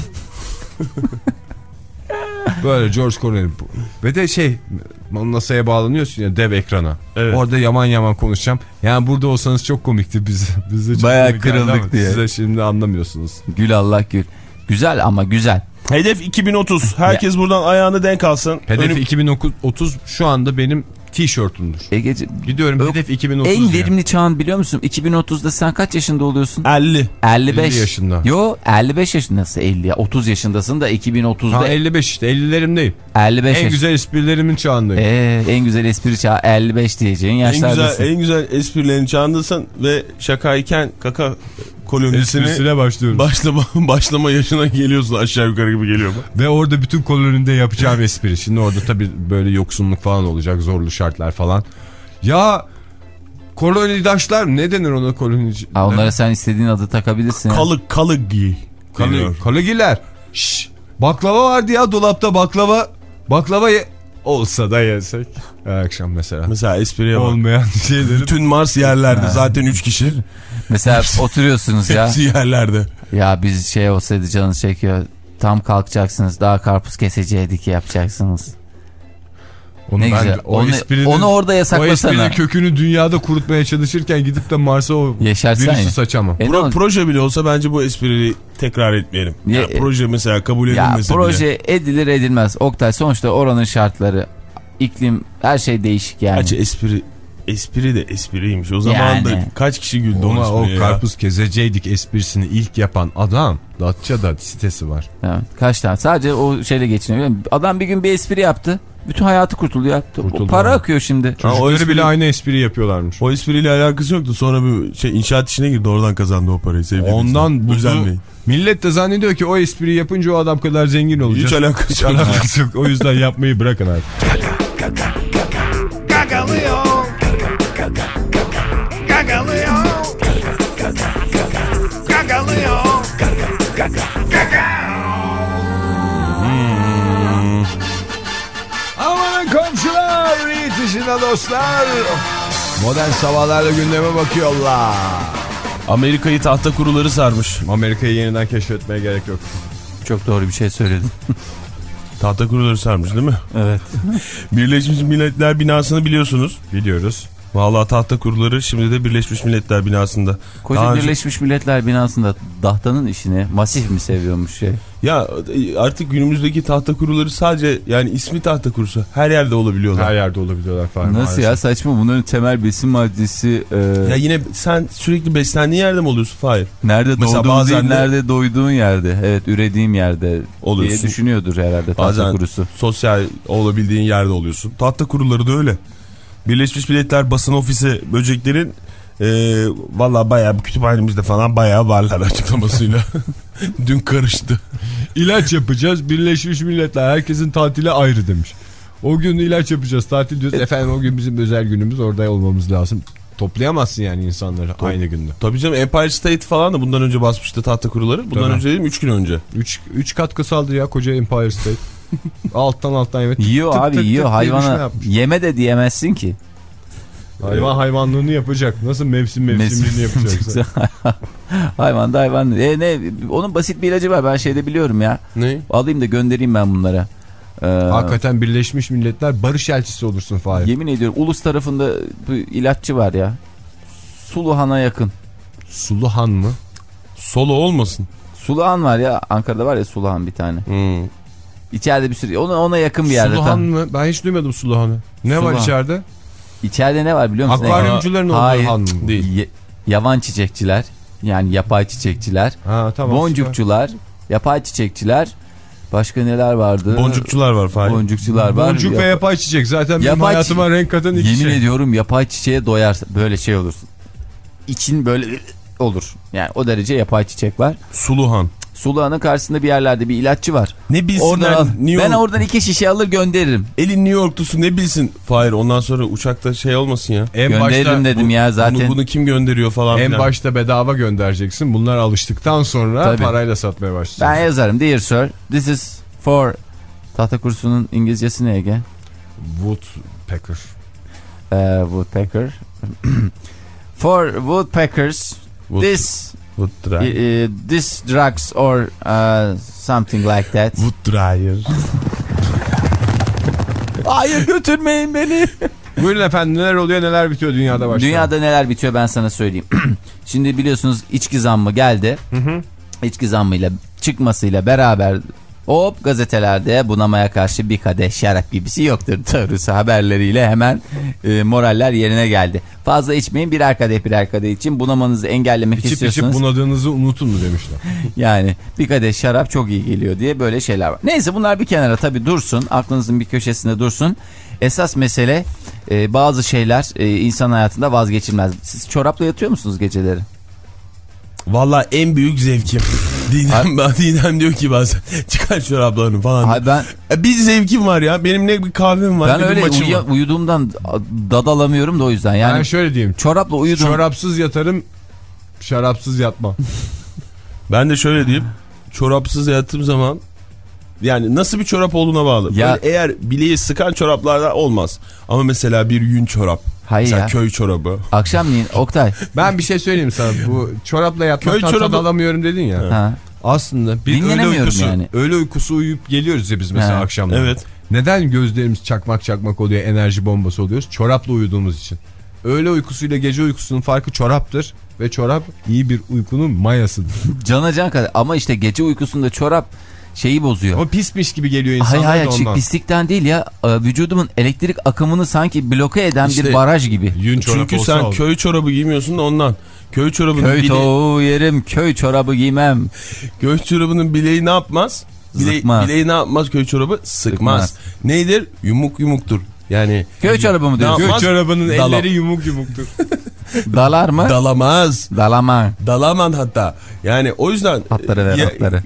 Böyle George Colony. Ve de şey, NASA'ya bağlanıyorsun ya, dev ekrana. Evet. Orada yaman yaman konuşacağım. Yani burada olsanız çok komikti biz. Bize çok Bayağı komik geldi kırıldık ama diye. Size şimdi anlamıyorsunuz. Gül Allah gül. Güzel ama güzel. Hedef iki bin otuz. Herkes buradan ayağını denk alsın. Hedef Önüm- iki bin otuz şu anda benim tişörtümdür. Egeci, Gidiyorum Ö- hedef iki bin otuz. en yani. verimli çağın biliyor musun? iki bin otuzda sen kaç yaşında oluyorsun? elli. elli beş. elli yaşında. Yo, elli beş yaşındasın, elli ya. otuz yaşındasın da iki bin otuzda Ha, elli beş işte, ellilerimdeyim. elli beş En yaş. güzel esprilerimin çağındayım. Ee, en güzel espri çağı elli beş diyeceğin En yaşlardasın. güzel, en güzel esprilerin çağındasın ve şakayken kaka kolonisini Esprisine başlıyorum. başlama, başlama yaşına geliyorsun, aşağı yukarı gibi geliyor mu? Ve orada bütün kolonide yapacağım espri. Şimdi orada tabii böyle yoksunluk falan olacak, zorlu şartlar falan. Ya kolonidaşlar, ne denir ona, kolonici? Ha, onlara sen istediğin adı takabilirsin. ya. Kalık kalık giy. Kalı, deniyor. kalıgiler. Şşş, baklava vardı ya dolapta, baklava. Baklava ye olsa da yesek. Her akşam mesela. Mesela espriye bak. Olmayan şeyleri. Bütün Mars yerlerde, zaten üç kişi. Mesela oturuyorsunuz ya. Hepsi yerlerde. Ya biz şey olsaydı canınız çekiyor. Tam kalkacaksınız, daha karpuz keseceğiydik yapacaksınız. Onu Ne ben- güzel. o Onu, esprinin- onu orada O yasaklasana. esprinin kökünü dünyada kurutmaya çalışırken gidip de Mars'a o Yaşarsan virüsü ya. saçamam. E ne Pro, olacak? proje bile olsa bence bu espriyi tekrar etmeyelim. Niye? Ya, proje mesela kabul Ya edilmese proje bile. edilir edilmez. Oktay, sonuçta oranın şartları, iklim, her şey değişik yani. Gerçi espri, espri de espriymiş. O zaman Yani. da kaç kişi güldü Ona o o espriye ya. karpuz kezeceydik esprisini ilk yapan adam, Datça'da sitesi var. Evet, kaç tane? Sadece o şeyle geçiniyor. Adam bir gün bir espri yaptı. Bütün hayatı kurtuluyor. Kurtuldu O para abi. akıyor şimdi. Ha, Çocukları o espri- bile aynı espri yapıyorlarmış. O espriyle alakası yoktu. Sonra bir şey inşaat işine girdi. Oradan kazandı o parayı. Sevgili Ondan dinleyiciler. buldu. Özenmeyin. Millet de zannediyor ki o espriyi yapınca o adam kadar zengin olacak. Hiç alakası Hiç yok. alakası yok. O yüzden yapmayı bırakın abi. Gagalıyor. Gagalıyor. Gagalıyor. Amanın komşular, yetişine dostlar. Modern sabahlarla gündeme bakıyorlar. Amerika'yı tahta kuruları sarmış. Amerika'yı yeniden keşfetmeye gerek yok. Çok doğru bir şey söyledin. Tahta kuruları sarmış değil mi? Evet. Birleşmiş Milletler binasını biliyorsunuz. Biliyoruz. Vallahi tahta kuruları şimdi de Birleşmiş Milletler binasında. Koca Daha önce- Birleşmiş Milletler binasında Dahtan'ın işini masif mi seviyormuş şey? Ya artık günümüzdeki tahta kuruları sadece yani ismi tahta kurusu. Her yerde olabiliyorlar. Her yerde olabiliyorlar falan. Nasıl ya, saçma, bunların temel besin maddesi e, Ya yine sen sürekli beslendiğin yerde mi oluyorsun? Hayır. nerede Mesela doğduğun bazen değil, de- nerede doyduğun yerde. Evet, ürediğim yerde Oluyorsun. diye düşünüyordur herhalde tahta Bazen kurusu. sosyal olabildiğin yerde oluyorsun. Tahta kuruları da öyle. Birleşmiş Milletler Basın Ofisi böceklerin e, valla bayağı bu kütüphanemizde falan bayağı varlar açıklamasıyla. Dün karıştı. İlaç yapacağız. Birleşmiş Milletler herkesin tatili ayrı demiş. O gün ilaç yapacağız, tatil diyoruz. Efendim o gün bizim özel günümüz, orada olmamız lazım. Toplayamazsın yani insanları Top. aynı günde. Tabii canım, Empire State falan da bundan önce basmıştı tahta kuruları. Bundan Tabii. önce dedim üç gün önce. üç katkı saldı ya koca Empire State. alttan alttan evet. Yiyor tık, abi tık, yiyor tık hayvana yeme de diyemezsin ki. Hayvan hayvanlığını yapacak. Nasıl mevsim mevsimliğini yapacaksa. Hayvan da hayvan. E ne? Onun basit bir ilacı var. Ben şeyde biliyorum ya. Ne? Alayım da göndereyim ben bunlara. Ee, Hakikaten Birleşmiş Milletler barış elçisi olursun Fahir. Yemin ediyorum ulus tarafında bir ilaççı var ya. Suluhan'a yakın. Suluhan mı? Solo olmasın. Suluhan var ya. Ankara'da var ya Suluhan bir tane. Hmm. İçeride bir sürü. Ona, ona yakın bir yerde. Suluhan mı? Ben hiç duymadım Suluhan'ı. Ne Suluhan. var içeride? İçeride ne var biliyor musun? Akvaryumcuların olduğu han mı? Değil. Y- yavan çiçekçiler. Yani yapay çiçekçiler. Ha, tamam, boncukçular. Süper. Yapay çiçekçiler. Başka neler vardı? Boncukçular var Fahir. Boncukçular var. Boncuk Yap- ve yapay çiçek. Zaten benim yapay hayatıma çi- renk katan iki Yemin şey. Yemin ediyorum yapay çiçeğe doyarsa böyle şey olursun. İçin böyle olur. Yani o derece yapay çiçek var. Suluhan. Suluhan'ın karşısında bir yerlerde bir ilaççı var. Ne bilsinler al, New York. Ben oradan iki şişe alır gönderirim. Elin New York'lusu ne bilsin Fahir, ondan sonra uçakta şey olmasın ya. En gönderirim başta, dedim bu, ya zaten. Bunu, bunu kim gönderiyor falan En falan. başta bedava göndereceksin. Bunlar alıştıktan sonra Tabii. parayla satmaya başlayacaksın. Ben yazarım. Dear sir, this is for... Tahta kursunun İngilizcesi ne Ege? Woodpecker. Uh, woodpecker. For woodpeckers, Wood, this wood uh, this drugs or uh, something like that. Wood dryer. Hayır, götürmeyin beni. Buyurun efendim, neler oluyor, neler bitiyor dünyada başta? Dünyada neler bitiyor ben sana söyleyeyim. Şimdi biliyorsunuz içki zammı geldi. Hı hı. İçki zammıyla çıkmasıyla beraber hop gazetelerde bunamaya karşı bir kadeh şarap gibisi yoktur doğrusu haberleriyle hemen e, moraller yerine geldi. Fazla içmeyin, birer kadeh birer kadeh için bunamanızı engellemek içip istiyorsanız. İçip içip bunadığınızı unutun mu demişler. Yani bir kadeh şarap çok iyi geliyor diye böyle şeyler var. Neyse bunlar bir kenara tabii dursun, aklınızın bir köşesinde dursun. Esas mesele e, bazı şeyler e, insan hayatında vazgeçilmez. Siz çorapla yatıyor musunuz geceleri? Valla en büyük zevkim. Didem, Didem diyor ki bazen çıkar çoraplarını falan. Hayır, ben bir zevkim var ya. Benim ne bir kahvem var. Ben öyle uya, uyuduğumdan dadalamıyorum da o yüzden. Yani ben şöyle diyeyim. Çorapla uyudum. Çorapsız yatarım, şarapsız yatmam. Ben de şöyle diyeyim. Çorapsız yattığım zaman yani nasıl bir çorap olduğuna bağlı. Ya, eğer bileği sıkan çoraplarda olmaz. Ama mesela bir yün çorap. Hayır mesela ya. Köy çorabı. Akşamleyin Oktay. Ben bir şey söyleyeyim sana. Bu çorapla yatmaktan tad alamıyorum dedin ya. Ha. Aslında bir öğle uykusu, yani. öğle uykusu uyuyup geliyoruz ya biz mesela ha. akşamları. Evet. Neden gözlerimiz çakmak çakmak oluyor, enerji bombası oluyoruz? Çorapla uyuduğumuz için. Öğle uykusuyla gece uykusunun farkı çoraptır ve çorap iyi bir uykunun mayasıdır. Cana can kadar ama işte gece uykusunda çorap şeyi bozuyor. O pismiş gibi geliyor insanlara. Hayır hayır pislikten değil ya, vücudumun elektrik akımını sanki bloke eden işte, bir baraj gibi. Yün çünkü sen oldu. Köy çorabı giymiyorsun da ondan. Köy çorabının köy bile... tavuğu yerim, köy çorabı giymem. Köy çorabının bileği ne yapmaz? Bile... Bileği ne yapmaz köy çorabı? Sıkmaz. Sıkmaz. Neydir? Yumuk yumuktur. Yani köy çorabı mı diyorsun? Köy çorabının Dala... elleri yumuk yumuktur. Dalar mı? Dalamaz. Dalaman. Dalaman hatta. Yani o yüzden. Atları ver ya, atları.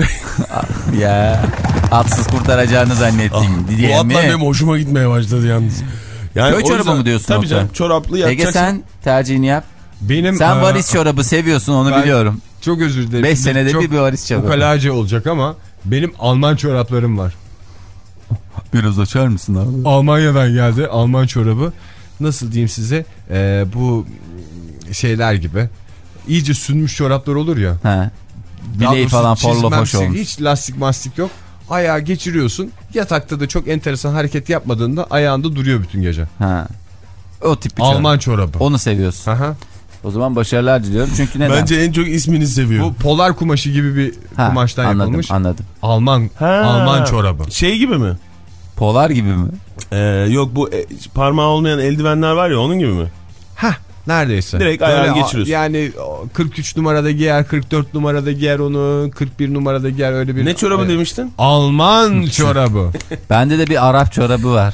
Ya atsız kurtaracağını zannettin. Ah, o atlar benim hoşuma gitmeye başladı yalnız. Yani köy çorabı yüzden, mı diyorsun? Tabii canım, çoraplı yatacaksın. Ege sen tercihini yap. Benim, sen varis çorabı seviyorsun, onu biliyorum. Çok özür dilerim. beş senede çok bir, bir varis çorabı. Ukalaca olacak ama benim Alman çoraplarım var. Biraz açar mısın abi? Almanya'dan geldi Alman çorabı. Nasıl diyeyim size? Ee, bu şeyler gibi. İyice sünmüş çoraplar olur ya. He. Bileği falan porlo hoş olmuş. Hiç lastik mastik yok. Ayağı geçiriyorsun. Yatakta da çok enteresan hareket yapmadığında ayağında duruyor bütün gece. Ha. O tip bir Alman çorabı. çorabı. Onu seviyorsun. Aha. O zaman başarılar diliyorum. Çünkü neden? Bence en çok ismini seviyor. Bu polar kumaşı gibi bir ha, kumaştan anladım, yapılmış. Anladım. Alman ha. Alman çorabı. Şey gibi mi? Polar gibi mi? Ee, yok bu e, parmağı olmayan eldivenler var ya, onun gibi mi? Hah. Neredeyse. Direkt ayağa geçiriyorsun. Yani kırk üç numarada giyer, kırk dört numarada giyer onu, kırk bir numarada giyer, öyle bir. Ne çorabı e, demiştin? Alman çorabı. Bende de bir Arap çorabı var.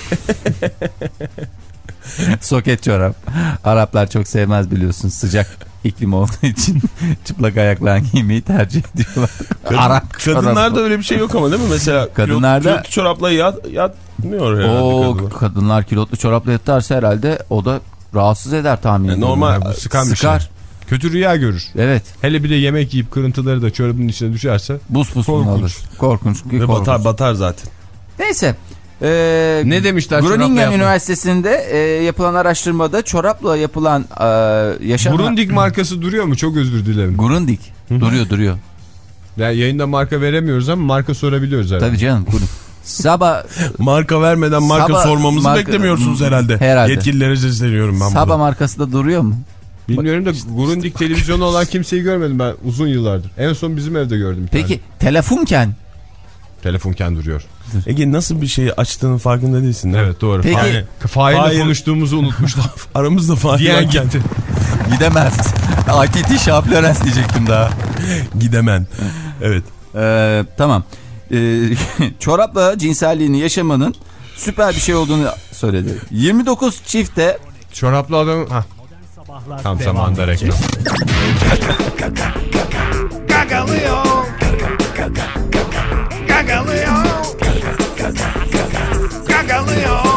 Soket çorap. Araplar çok sevmez biliyorsun, sıcak iklim olduğu için çıplak ayakla giymeyi tercih ediyorlar. Kadın, Arap kadınlarda öyle bir şey yok ama değil mi? Mesela kadınlarda kilotlu çorapla yat, yatmıyor herhalde. O kadınlar kilotlu çorapla yatarsa herhalde o da rahatsız eder tahmin ediyorum. normal Yani bu sıkan bir sıkar. şey. Kötü rüya görür. Evet. Hele bir de yemek yiyip kırıntıları da çorabın içine düşerse. Buz pus Korkunç. alır. Korkunç. Ve korkunç. batar batar zaten. Neyse. Ee, Ne demişler çorapla Groningen yapma? Üniversitesi'nde e, yapılan araştırmada çorapla yapılan e, yaşam... Grundig markası duruyor mu? Çok özür dilerim. Grundig. Duruyor duruyor. Yani yayında marka veremiyoruz ama marka sorabiliyoruz herhalde. Tabii canım. Grundig. Sabah Marka vermeden marka Sabah sormamızı marka- beklemiyorsunuz herhalde. Herhalde. Yetkililere sesleniyorum ben Sabah burada. markası da duruyor mu? Bilmiyorum da Grundig televizyonu olan kimseyi görmedim ben uzun yıllardır. En son bizim evde gördüm bir Peki tane. telefonken Telefonken duruyor. Ege nasıl bir şeyi açtığının farkında değilsin değil mi? Evet doğru. Peki- Fahir- Fahir'le Fahir- konuştuğumuzu unutmuşlar. Aramızda Fahir Diyen varken gitti. gidemez. I T T Şahap Lorentz diyecektim daha. gidemen. Evet. Ee, tamam. Ee, çorapla cinselliğini yaşamanın süper bir şey olduğunu söyledi. yirmi dokuz çifte Çoraplı adam... Hah. Sabahlar Tam devam zamanda edecek. reklam. Gagalıyor. Gagalıyor. Gagalıyor.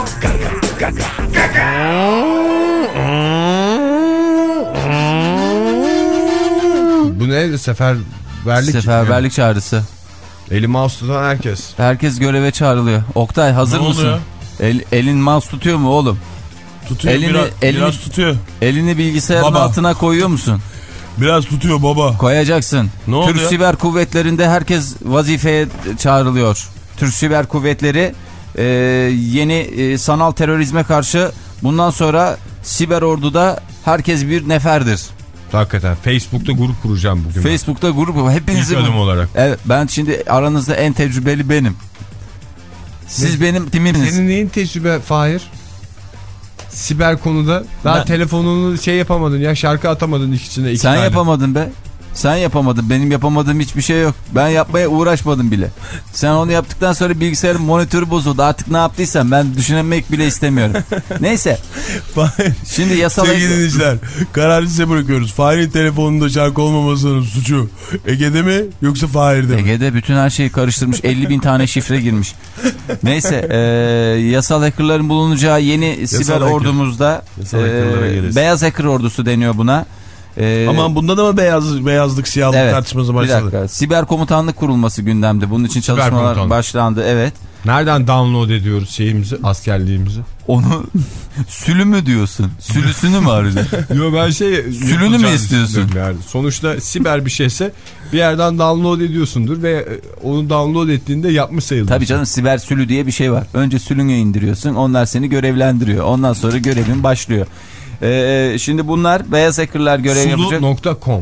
Bu ne? Seferberlik. seferberlik çağrısı. Eli mouse tutan herkes. Herkes göreve çağrılıyor. Oktay hazır Ne mısın? oluyor? El, elin mouse tutuyor mu oğlum? Tutuyor Elini- biraz, elini- biraz tutuyor. Elini bilgisayarın Baba. altına koyuyor musun? Biraz tutuyor baba. Koyacaksın. Ne oldu Türk ya? Siber Kuvvetleri'nde herkes vazifeye çağrılıyor. Türk Siber Kuvvetleri e, yeni e, sanal terörizme karşı bundan sonra siber orduda herkes bir neferdir. Hakikaten Facebook'ta grup kuracağım bugün. ben. Facebook'ta grup hepinizi... İlk adım olarak. Evet, ben şimdi aranızda en tecrübeli benim. Siz Ne? benim timimsiniz. Senin neyin tecrübe Fahir? Siber konuda daha Ben- telefonunu şey yapamadın ya, şarkı atamadın iş içine iki Sen tane. yapamadın be. Sen yapamadın. Benim yapamadığım hiçbir şey yok. Ben yapmaya uğraşmadım bile. Sen onu yaptıktan sonra bilgisayarın monitörü bozuldu. Artık ne yaptıysan ben düşünmek bile istemiyorum. Neyse. Fahir. Şimdi yasal... Sevgili dinleyiciler, kararı size bırakıyoruz. Fahir'in telefonunda şarkı olmamasının suçu Ege'de mi yoksa Fahir'de mi? Ege'de bütün her şeyi karıştırmış. elli bin tane şifre girmiş. Neyse. E, yasal hackerların bulunacağı yeni siber hacker. ordumuzda Yasal hackerlara e, geliriz. beyaz hacker ordusu deniyor buna. E, Aman bunda da mı beyaz, beyazlık siyahlık evet, tartışması bir başladı? dakika. Siber komutanlık kurulması gündemde. Bunun için çalışmalar komutanlık. başlandı. Evet. Nereden download ediyoruz şeyimizi, askerliğimizi? Onu sülü mü diyorsun? Sülüsünü mü arayacaksın? Yo ben şey... Sülünü mü yapacağını istiyorsun? düşünüyorum Yani. Sonuçta siber bir şeyse bir yerden download ediyorsundur ve onu download ettiğinde yapmış sayılır. Tabii canım, siber sülü diye bir şey var. Önce sülünü indiriyorsun. Onlar seni görevlendiriyor. Ondan sonra görevin başlıyor. Ee, şimdi bunlar beyaz hackerlar görev yapacak. Sulu nokta com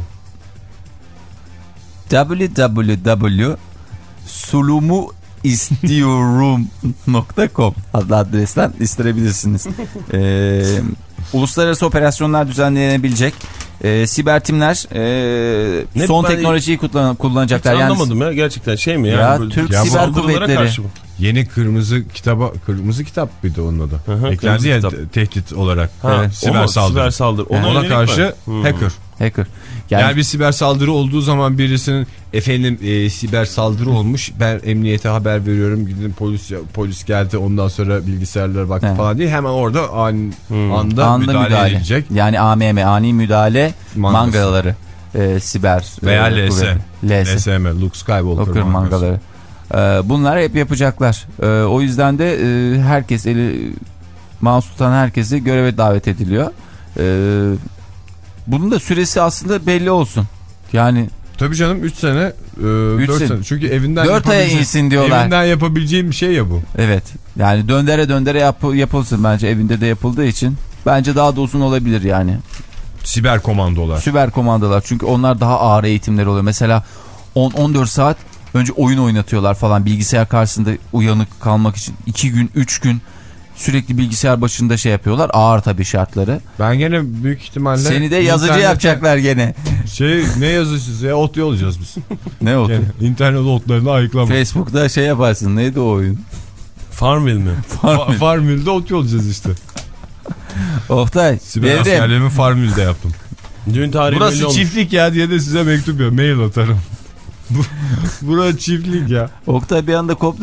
w w w sulumu istiyorum nokta com adlı adresten isteyebilirsiniz. Ee, uluslararası operasyonlar düzenlenebilecek e, siber timler e, Ne, son ben- teknolojiyi kullan Hiç kullanacaklar. Yani anlamadım ya, gerçekten şey mi? Yani Ya, böyle Türk Siber saldırılara Kuvvetleri. karşı mı? Yeni kırmızı kitaba, kırmızı kitap mıydı onun adı? Hı hı, Eklendi kırmızı ya kitap. te- tehdit olarak. Ha, Evet, o siber mu? saldırı. Siber saldırı. Ona Ona yönelik karşı mi? Hmm. hacker. hacker. Yani, Yani, bir siber saldırı olduğu zaman birisinin efendim e, siber saldırı olmuş, ben emniyete haber veriyorum, gidin polis polis geldi, ondan sonra bilgisayarlara baktı Evet. falan diye hemen orada an, Hmm. anda, anda müdahale, müdahale. edilecek. Yani A M M ani müdahale Mangası. mangaları e, siber Veya e, L S. kuvvet- L S. L S M, Luke Skywalker Okur mangaları. Ee, bunlar hep yapacaklar. Ee, o yüzden de e, herkes eli mouse tutan herkesi göreve davet ediliyor. Ee, bunun da süresi aslında belli olsun. Yani Tabii canım üç sene, e, dört sene. sene. Çünkü evinden dört aya yapabileceğin- insin diyorlar. Evinden yapabileceğim bir şey ya bu. Evet. Yani döndere döndere yap, yapılsın bence, evinde de yapıldığı için. Bence daha da uzun olabilir yani. Siber komandolar. Süper komandolar. Çünkü onlar daha ağır eğitimler oluyor. Mesela on on dört saat önce oyun oynatıyorlar falan, bilgisayar karşısında uyanık kalmak için. iki gün üç gün sürekli bilgisayar başında şey yapıyorlar. Ağır tabii şartları. Ben gene büyük ihtimalle... Seni de yazıcı internete- yapacaklar gene. Şey, ne yazıcısı ya, ot yollayacağız biz. Ne oldu? Gene, internet otlarını ayıklama. Facebook'ta şey yaparsın. Neydi o oyun? Farmville mi? Fa- Farmville'de ot yollayacağız işte. Oktay. Siber Devrim. askerliğimi Farmville'de yaptım. Düğün tarihi belli Burası olmuş. çiftlik ya diye de size mektup ya, mail atarım. Bu- Burası çiftlik ya. Oktay bir anda koptu.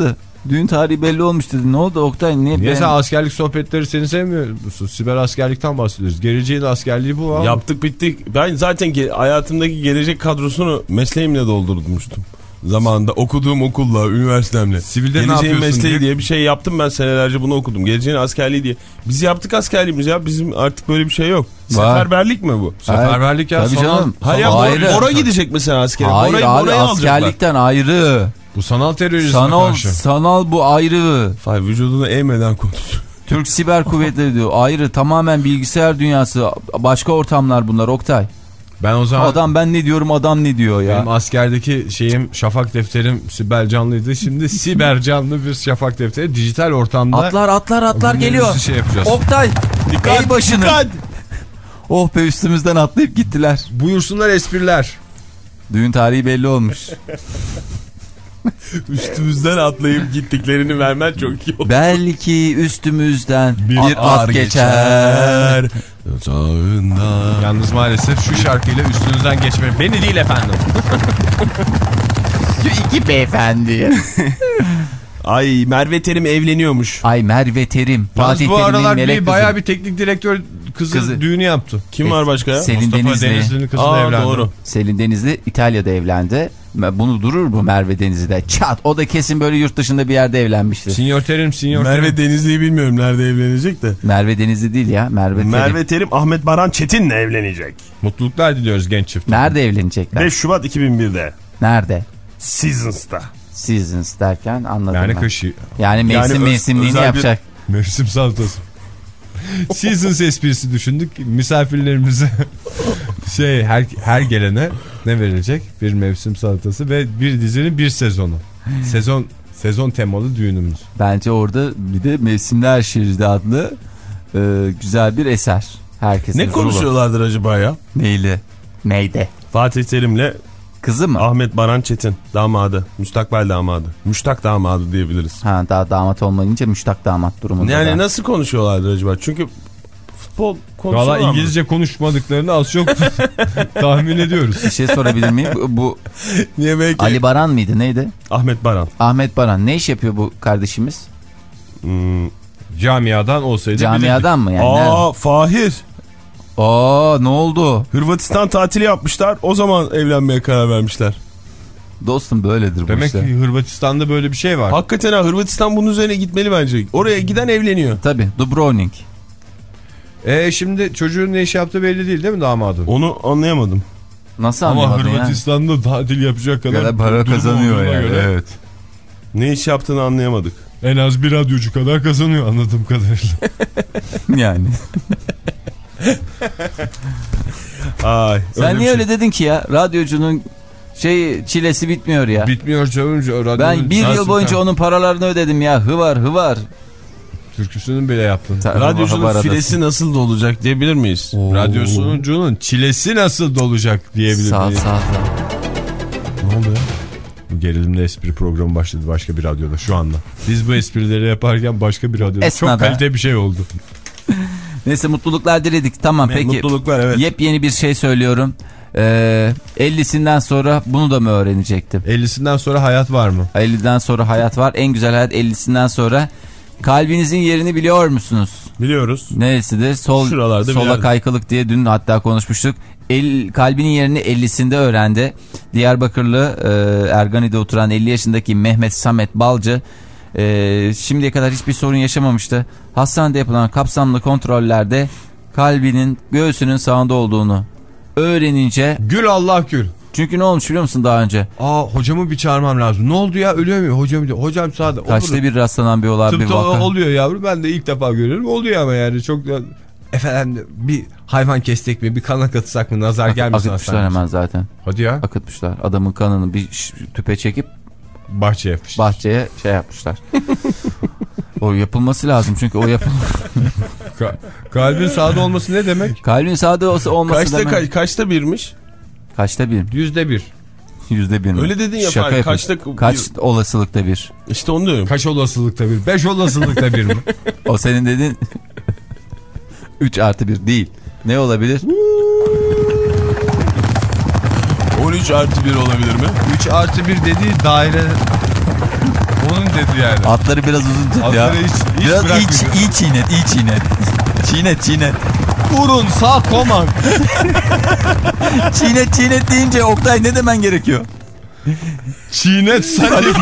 Düğün tarihi belli olmuş dedi. Ne oldu Oktay? Niye, Niye ben... sen askerlik sohbetleri seni sevmiyor musun? Siber askerlikten bahsediyoruz. Geleceğin askerliği bu abi. Yaptık bittik. Ben zaten ge- hayatımdaki gelecek kadrosunu mesleğimle doldurmuştum. Zamanında okuduğum okulla, üniversitemle. Sivilde ne Geleceğin yapıyorsun mesleği diye. diye bir şey yaptım ben, senelerce bunu okudum. Geleceğin askerliği diye. Biz yaptık askerliğimiz ya. Bizim artık böyle bir şey yok. Var. Seferberlik mi bu? Seferberlik ya. Tabii sanal, canım. Hayır ya, Ayrı. Bora gidecek mesela askere. Hayır Bora'yı, abi, Bora'yı alacaklar. askerlikten ayrı. Bu sanal terörizme Sanal, karşı. sanal bu ayrı. Hayır, vücudunu eğmeden konuş. Türk Siber Kuvvetleri diyor. Ayrı, tamamen bilgisayar dünyası. Başka ortamlar bunlar Oktay. Ben o zaman... Adam ben ne diyorum, adam ne diyor ya. Benim askerdeki şeyim, şafak defterim Sibel Canlı'ydı. Şimdi Siber Canlı bir şafak defteri. Dijital ortamda... Atlar atlar atlar geliyor. Şey yapacağız. Oktay. Dikkat, el başını. dikkat. Oh be, üstümüzden atlayıp gittiler. Buyursunlar espriler. Düğün tarihi belli olmuş. Üstümüzden atlayıp gittiklerini vermen çok iyi oldu. Belki üstümüzden bir, Bir at geçer. Sağında. Yalnız maalesef şu şarkıyla üstünüzden geçmeyin. Beni değil efendim. Şu iki beyefendi. Ay, Merve Terim evleniyormuş. Ay Merve Terim. Yalnız Fatih bu Terim'in aralar melek bir, kızı. bayağı bir teknik direktör kızı, Kızı. düğünü yaptı. Kim var başka ya? Selin Mustafa Denizli. Denizli'nin kızı da Aa, evlendi. doğru. Selin Denizli İtalya'da evlendi. Bunu durur mu Merve Denizli'de? Çat. O da kesin böyle yurt dışında bir yerde evlenmiştir. Sinyor Terim, Sinyor Merve Terim. Denizli'yi bilmiyorum nerede evlenecek de. Merve Denizli değil ya. Merve Terim. Merve Terim Ahmet Baran Çetin'le evlenecek. Mutluluklar diliyoruz genç çift. Nerede evlenecekler? beş Şubat iki bin birde. Nerede? Seasons'ta. Seasons derken anladım Yani ben. kışı. Yani mevsim Yani öz- mevsimliğini özel bir- yapacak. Mevsim salatası. Seasons esprisi düşündük. Misafirlerimize şey her, her gelene ne verilecek? Bir mevsim salatası ve bir dizinin bir sezonu. Sezon sezon temalı düğünümüz. Bence orada bir de Mevsimler Şeridi adlı e, güzel bir eser. Herkesin Ne ruhu. konuşuyorlardır acaba ya? Neyli? Neyde? Fatih Terim'le Kızı mı? Ahmet Baran Çetin damadı. Müstakbel damadı. Müştak damadı diyebiliriz. Ha, daha damat olmayınca müştak damat durumunda. Yani da. nasıl konuşuyorlardır acaba? Çünkü futbol konuşuyorlar Valla mı? İngilizce konuşmadıklarını az çok tahmin ediyoruz. Bir şey sorabilir miyim? Bu, bu Niye belki? Ali Baran mıydı? Neydi? Ahmet Baran. Ahmet Baran. Ne iş yapıyor bu kardeşimiz? Hmm. Camiadan olsaydı Camiadan mı yani? Aa, Fahir. Aa, ne oldu? Hırvatistan tatili yapmışlar. O zaman evlenmeye karar vermişler. Dostum böyledir bu Demek işte. ki Hırvatistan'da böyle bir şey var. Hakikaten ha, Hırvatistan bunun üzerine gitmeli bence. Oraya giden evleniyor. Tabii. Dubrovnik. E şimdi çocuğun ne iş yaptığı belli değil değil mi damadın? Onu anlayamadım. Nasıl Ama anlamadın ya? Hırvatistan'da tatil yapacak kadar, kadar para durumu kazanıyor olduğuna yani. göre Evet. Ne iş yaptığını anlayamadık. En az bir radyocu kadar kazanıyor anladığım kadarıyla. Yani. Ay, Sen bir niye şey. öyle dedin ki ya? Radyocunun şey çilesi bitmiyor ya. Bitmiyor canım. Ben bir yıl boyunca onun paralarını ödedim ya. Hıvar hıvar. Türküsünün bile yaptın. Radyocunun filesi nasıl da olacak diyebilir miyiz? Radyosunucunun çilesi nasıl dolacak diyebilir Sağ miyiz? sağ sağ. Ne oldu ya? Bu gerilimli espri programı başladı başka bir radyoda şu anda. Biz bu esprileri yaparken başka bir radyoda Esnada. çok kalite bir şey oldu. Neyse, mutluluklar diledik. Tamam Ne, peki. mutluluklar, evet. Yepyeni bir şey söylüyorum. Ee, ellisinden sonra bunu da mı öğrenecektim? ellisinden sonra hayat var mı? elliden sonra hayat var. En güzel hayat ellisinden sonra. Kalbinizin yerini biliyor musunuz? Biliyoruz. Neresidir? Sol, Şuralarda sola bir yer. kaykılık diye dün hatta konuşmuştuk. El, kalbinin yerini ellisinde öğrendi. Diyarbakırlı e, Ergani'de oturan elli yaşındaki Mehmet Samet Balcı e, şimdiye kadar hiçbir sorun yaşamamıştı. Hastanede yapılan kapsamlı kontrollerde kalbinin göğsünün sağında olduğunu öğrenince... Gül Allah gül. Çünkü ne olmuş biliyor musun daha önce? Aa hocamı bir çağırmam lazım. Ne oldu ya ölüyor mu? Hocam diyor. Hocam sağda. Kaçta Olur. bir rastlanan bir olay, bir Tıpta vaka. oluyor yavrum. Ben de ilk defa görüyorum. Oluyor ama yani çok da... Efendim bir hayvan kestik mi? Bir kana katsak mı? Nazar Ak gelmesin akıtmışlar hastaneye. hemen zaten. Hadi ya. Akıtmışlar. Adamın kanını bir tüpe çekip Bahçeye yapmışlar. bahçeye şey yapmışlar. O yapılması lazım çünkü o yapıl. Ka kalbin sağda olması ne demek? Kalbin sağda olsa olması Kaçta, demek. ka kaçta birmiş? Kaçta bir? Yüzde bir. Yüzde bir mi? Öyle dedin ya. Şaka Fahir, yapıyorsun. kaçta Kaç bir... olasılıkta bir? İşte onu diyorum. Kaç olasılıkta bir? Beş olasılıkta bir mi? O senin dediğin üç artı bir değil. Ne olabilir? on üç artı bir olabilir mi? Üç artı bir dediği daire. Onun dedi yani. Atları biraz uzun tut ya. Atları hiç, hiç Biraz iyi, bırakmayacağım. iyi çiğnet, iyi çiğnet. Çiğnet, çiğnet. Vurun sağ koman. Çiğnet, çiğnet deyince Oktay ne demen gerekiyor? Çiğnet Salim.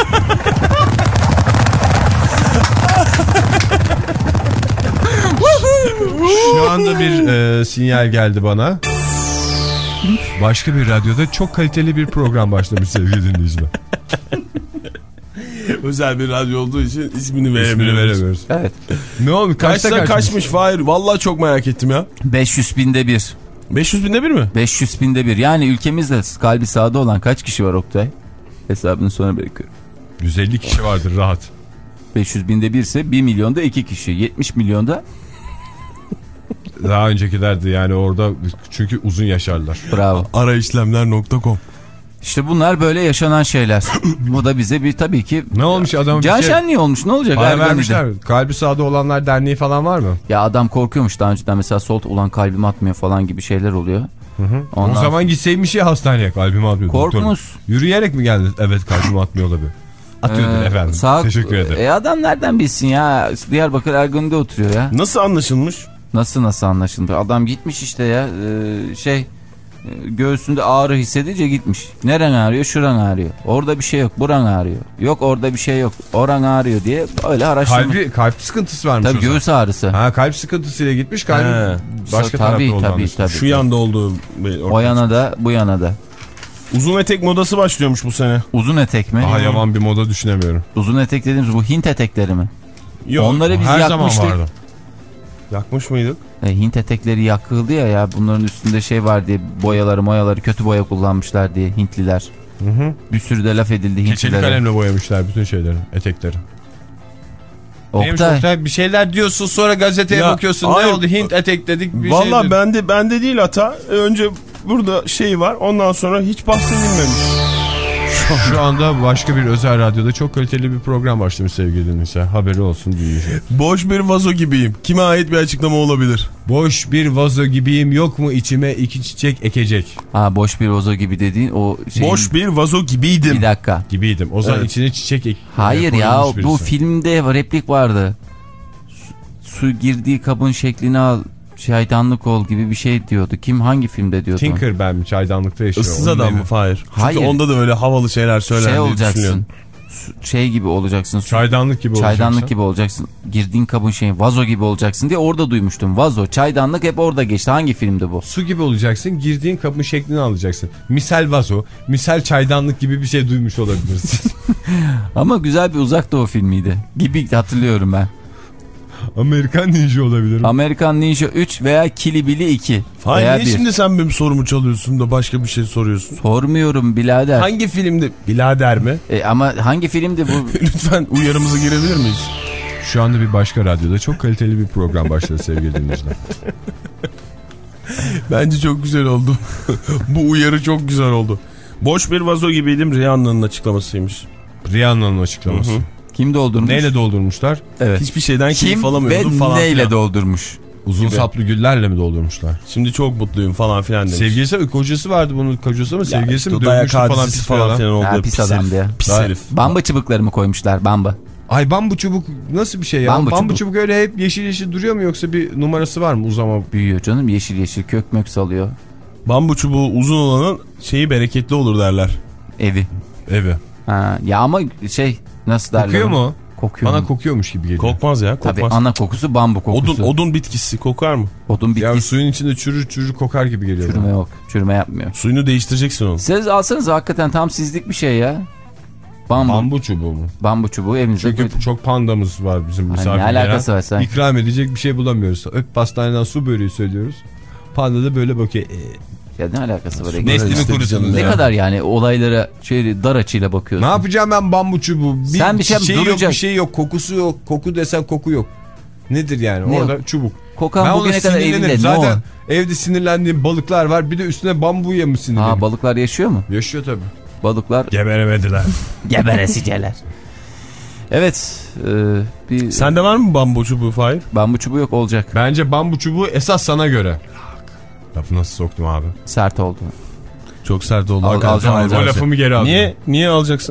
Şu anda bir e, sinyal geldi bana. Başka bir radyoda çok kaliteli bir program başlamış sevgili dinleyiciler. Özel bir radyo olduğu için ismini veremiyoruz. İsmini veremiyoruz. Evet. Ne oldu? Kaçta, Kaçta kaçmış? kaçmış Fahir? Vallahi çok merak ettim ya. beş yüz binde bir. beş yüz binde bir mi? beş yüz binde bir. Yani ülkemizde kalbi sağda olan kaç kişi var Oktay? Hesabını sonra bırakıyorum. yüz elli kişi vardır rahat. beş yüz binde bir ise bir milyonda iki kişi. yetmiş milyonda. Daha öncekilerdi yani orada çünkü uzun yaşarlar. Bravo. arayişlemler nokta com. İşte bunlar böyle yaşanan şeyler. Bu da bize bir tabii ki... Ne olmuş adamın Can bir şey... şenliği olmuş, ne olacak? Para Ergani'de. vermişler mi? Kalbi sağda olanlar derneği falan var mı? Ya adam korkuyormuş daha önceden, mesela sol ulan kalbim atmıyor falan gibi şeyler oluyor. Hı hı. Ondan... O zaman gitseymiş ya hastaneye, kalbim atmıyor. Korkmuş. Yürüyerek mi geldi? Evet, kalbim atmıyor olabilir. Atıyordur ee, efendim. Sağ... Teşekkür ederim. E adam nereden bilsin ya? Diyarbakır Ergani'de oturuyor ya. Nasıl anlaşılmış? Nasıl nasıl anlaşıldı? Adam gitmiş işte ya e, şey... Göğsünde ağrı hissedince gitmiş. Neren ağrıyor? Şuran ağrıyor. Orada bir şey yok. Buran ağrıyor. Yok orada bir şey yok. Oran ağrıyor diye öyle araştırmış. Kalbi, kalp sıkıntısı varmış. Tabii göğüs ağrısı. Ha, kalp sıkıntısıyla gitmiş. Kalbi başka tabii, tarafta tabii, tabii, Şu yanda olduğu. O yana da bu yana da. Uzun etek modası başlıyormuş bu sene. Uzun etek mi? Daha yaman bir moda düşünemiyorum. Uzun etek dediğimiz bu Hint etekleri mi? Yok. Onları biz her yakmıştık. zaman vardı. Yakmış mıydık? E, Hint etekleri yakıldı ya ya, bunların üstünde şey var diye, boyaları moyaları kötü boya kullanmışlar diye Hintliler. Hı hı. Bir sürü de laf edildi Hintlilere. Keçeli kalemle boyamışlar bütün şeyleri, etekleri. Oktay. Oktay bir şeyler diyorsun sonra gazeteye ya, bakıyorsun hayır, ne oldu Hint etek dedik bir vallahi şeydir. bende bende değil hata. Önce burada şey var, ondan sonra hiç bahsedilmemiş. Şu anda başka bir özel radyoda çok kaliteli bir program başlamış sevgili dinleyiciler. Haberi olsun dinleyiciler. Boş bir vazo gibiyim. Kime ait bir açıklama olabilir? Boş bir vazo gibiyim, yok mu içime iki çiçek ekecek? Ha, boş bir vazo gibi dediğin o şey. Boş bir vazo gibiydim. Bir dakika. Gibiydim. O zaman evet. içine çiçek ek. Hayır ya, bu filmde replik vardı. Su, su girdiği kabın şeklini al, çaydanlık ol gibi bir şey diyordu. Kim hangi filmde diyordu? Tinkerbell mi çaydanlıkta yaşıyor? Issız adam mı? Hayır. Hayır. Çünkü onda da öyle havalı şeyler söyler şey diye olacaksın. düşünüyorum. Şey gibi olacaksın. Çaydanlık gibi olacaksın. Çaydanlık gibi olacaksın. Girdiğin kabın şeyin vazo gibi olacaksın diye orada duymuştum. Vazo, çaydanlık hep orada geçti. Hangi filmdi bu? Su gibi olacaksın. Girdiğin kabın şeklini alacaksın. Misal vazo, misal çaydanlık gibi bir şey duymuş olabilirsin. Ama güzel bir Uzak Doğu filmiydi. Gibi hatırlıyorum ben. Amerikan Ninja olabilir mi? Amerikan Ninja üç veya Kilibili iki. Hayır, veya niye bir. şimdi sen benim sorumu çalıyorsun da başka bir şey soruyorsun? Sormuyorum birader. Hangi filmdi? Birader mi? E, ama hangi filmdi bu? Lütfen uyarımızı girebilir miyiz? Şu anda bir başka radyoda çok kaliteli bir program başladı sevgili dinleyiciler. Bence çok güzel oldu. Bu uyarı çok güzel oldu. Boş bir vazo gibiydim, Rihanna'nın açıklamasıymış. Rihanna'nın açıklaması. Hı hı. Kim doldurmuş? Neyle doldurmuşlar? Evet. Hiçbir şeyden Kim keyif alamıyordum falan ve neyle filan. doldurmuş? Uzun gibi. Saplı güllerle mi doldurmuşlar? Şimdi çok mutluyum falan filan demiş. Sevgilisi mi? Kocası vardı bunun kocası mı? Sevgilisi işte mi? Dövmüştü falan pis falan filan oldu. Ha, pis, pis adam diye. Pis herif. Bamba çubukları mı koymuşlar? Bamba. Ay bambu çubuk nasıl bir şey ya? Bambu, bambu çubuk. çubuk öyle hep yeşil yeşil duruyor mu yoksa bir numarası var mı uzama? Büyüyor canım, yeşil yeşil kök mök salıyor. Bambu çubuğu uzun olanın şeyi bereketli olur derler. Evi. Evi. Ha, ya ama şey nasıl derler? Kokuyor mu? Kokuyor Bana mu? kokuyormuş gibi geliyor. Kokmaz ya, kokmaz. Tabii ana kokusu bambu kokusu. Odun, odun bitkisi kokar mı? Odun bitkisi. Ya suyun içinde çürür çürür kokar gibi geliyor. Çürüme bana. yok. Çürüme yapmıyor. Suyunu değiştireceksin onu. Siz alsanız hakikaten tam sizlik bir şey ya. Bambu. Bambu çubuğu mu? Bambu çubuğu evinizde. Çünkü koydum. çok pandamız var bizim misafirlere. Ne alakası var sen? İkram edecek bir şey bulamıyoruz. Öp pastaneden su böreği söylüyoruz. Panda da böyle bakıyor. Ya ne alakası var? Neslimi kurutalım. Ne ya. Kadar yani olaylara şey, dar açıyla bakıyorsun. Ne yapacağım ben bambu çubuğu? Bir Sen bir şey, şey duracak. yok, bir şey yok, kokusu yok. Koku desem koku yok. Nedir yani? Ne Orada yok? çubuk. Kokan ben bugüne kadar evinde zaten ne o? Evde sinirlendiğim balıklar var. Bir de üstüne bambuya mı sinirleniyorum? Ha, balıklar yaşıyor mu? Yaşıyor tabii. Balıklar geberemediler. Geberesiceler. Evet. E, bir... Sende var mı bambu çubuğu Fahir? Bambu çubuğu yok, olacak. Bence bambu çubuğu esas sana göre. Lafı nasıl soktum abi? Sert oldu. Çok sert oldu. Al, alacağım, alacağım. O lafımı geri aldım. Niye, niye alacaksın?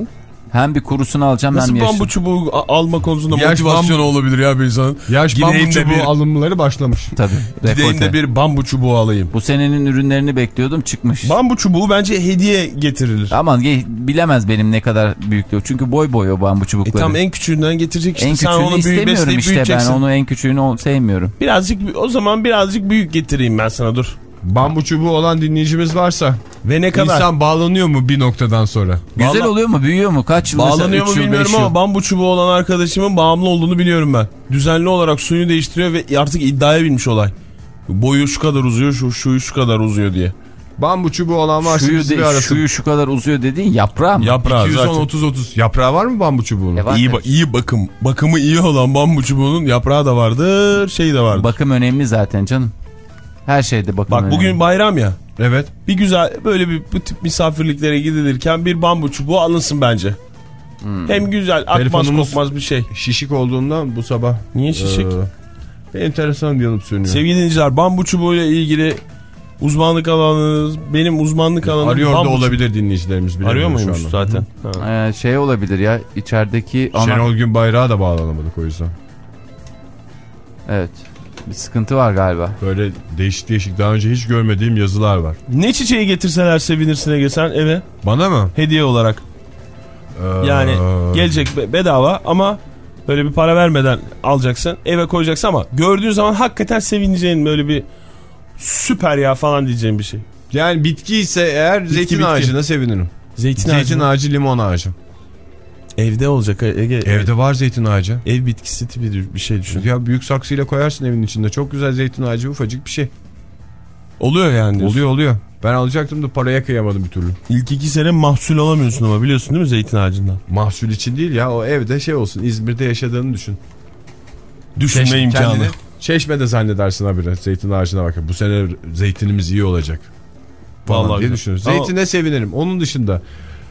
Hem bir kurusunu alacağım Nasıl hem yaşını. bambu çubuğu alma konusunda Yaş motivasyonu bambu- olabilir ya bir insanın? Yaş bambu Gideyim de çubuğu bir- alımları başlamış. Tabii. Gideyim rekolte. de bir bambu çubuğu alayım. Bu senenin ürünlerini bekliyordum, çıkmış. Bambu çubuğu bence hediye getirilir. Aman ge- bilemez benim ne kadar büyüklüğü. Çünkü boy boy o bambu E çubukları. tam en küçüğünden getirecek işte. En Sen küçüğünü onu büyük istemiyorum besleyip işte, ben büyüteceksin. onu en küçüğünü ol- sevmiyorum. Birazcık o zaman birazcık büyük getireyim ben sana, dur. Bambu çubuğu olan dinleyicimiz varsa Ve ne kadar? insan bağlanıyor mu bir noktadan sonra? Güzel Vallahi- oluyor mu, büyüyor mu, kaç yıl mesela, Bağlanıyor mu üç yıl, bilmiyorum beş yıl? ama bambu çubuğu olan arkadaşımın bağımlı olduğunu biliyorum ben. Düzenli olarak suyunu değiştiriyor ve artık iddiaya binmiş olay. Boyu şu kadar uzuyor, şu şuyu şu kadar uzuyor diye. Bambu çubuğu olan varsa Şuyu, bizi bir de, arasın. şuyu şu kadar uzuyor dediğin yaprağı mı? Yaprağı iki yüz on zaten. otuz otuz. Yaprağı var mı bambu çubuğunun? E var İyi, tabii. ba- iyi bakım. Bakımı iyi olan bambu çubuğunun yaprağı da vardır, şeyi de vardır. Bakım önemli zaten canım. Her şeyde bakım Bak önemli. bugün bayram ya. Evet. Bir güzel böyle bir bu tip misafirliklere gidilirken bir bambu çubuğu alınsın bence. Hmm. Hem güzel, atmaz Telefonumuz- kokmaz bir şey. Şişik olduğundan bu sabah. Niye şişik? E, enteresan yanıp sönüyor. Sevgili dinleyiciler, bambu çubuğuyla ilgili uzmanlık alanınız, benim uzmanlık alanım Arıyor da bambu olabilir dinleyicilerimiz. çubuğu. Arıyor bilemiyorum muymuş şu anda. zaten? Ha. Ee, şey olabilir ya, içerideki ana... Şenol Günbayrak'a da bağlanamadık o yüzden. Evet. Bir sıkıntı var galiba. Böyle değişik değişik daha önce hiç görmediğim yazılar var. Ne çiçeği getirseler sevinirsin Ege sen eve Bana mı? hediye olarak. Ee, Yani gelecek be- bedava ama böyle bir para vermeden alacaksın, eve koyacaksın ama gördüğün zaman hakikaten sevineceğin, böyle bir süper ya falan diyeceğin bir şey. Yani bitki ise eğer zeytin bitki. ağacına sevinirim. Zeytin, Zeytin ağacı. ağacı, limon ağacı. Evde olacak Ege. Evde var zeytin ağacı. Ev bitkisi tipi bir şey düşün. Ya büyük saksıyla koyarsın evin içinde. Çok güzel zeytin ağacı, ufacık bir şey. Oluyor yani diyorsun. Oluyor oluyor. Ben alacaktım da paraya kıyamadım bir türlü. İlk iki sene mahsul alamıyorsun ama biliyorsun değil mi zeytin ağacından? Mahsul için değil ya, o evde şey olsun, İzmir'de yaşadığını düşün. Düşünme Çeş- imkanı. kendini Çeşme'de zannedersin habire, zeytin ağacına bakın. Bu sene zeytinimiz iyi olacak falan Vallahi diye güzel. düşünüyorsun. Ama- Zeytine sevinirim. Onun dışında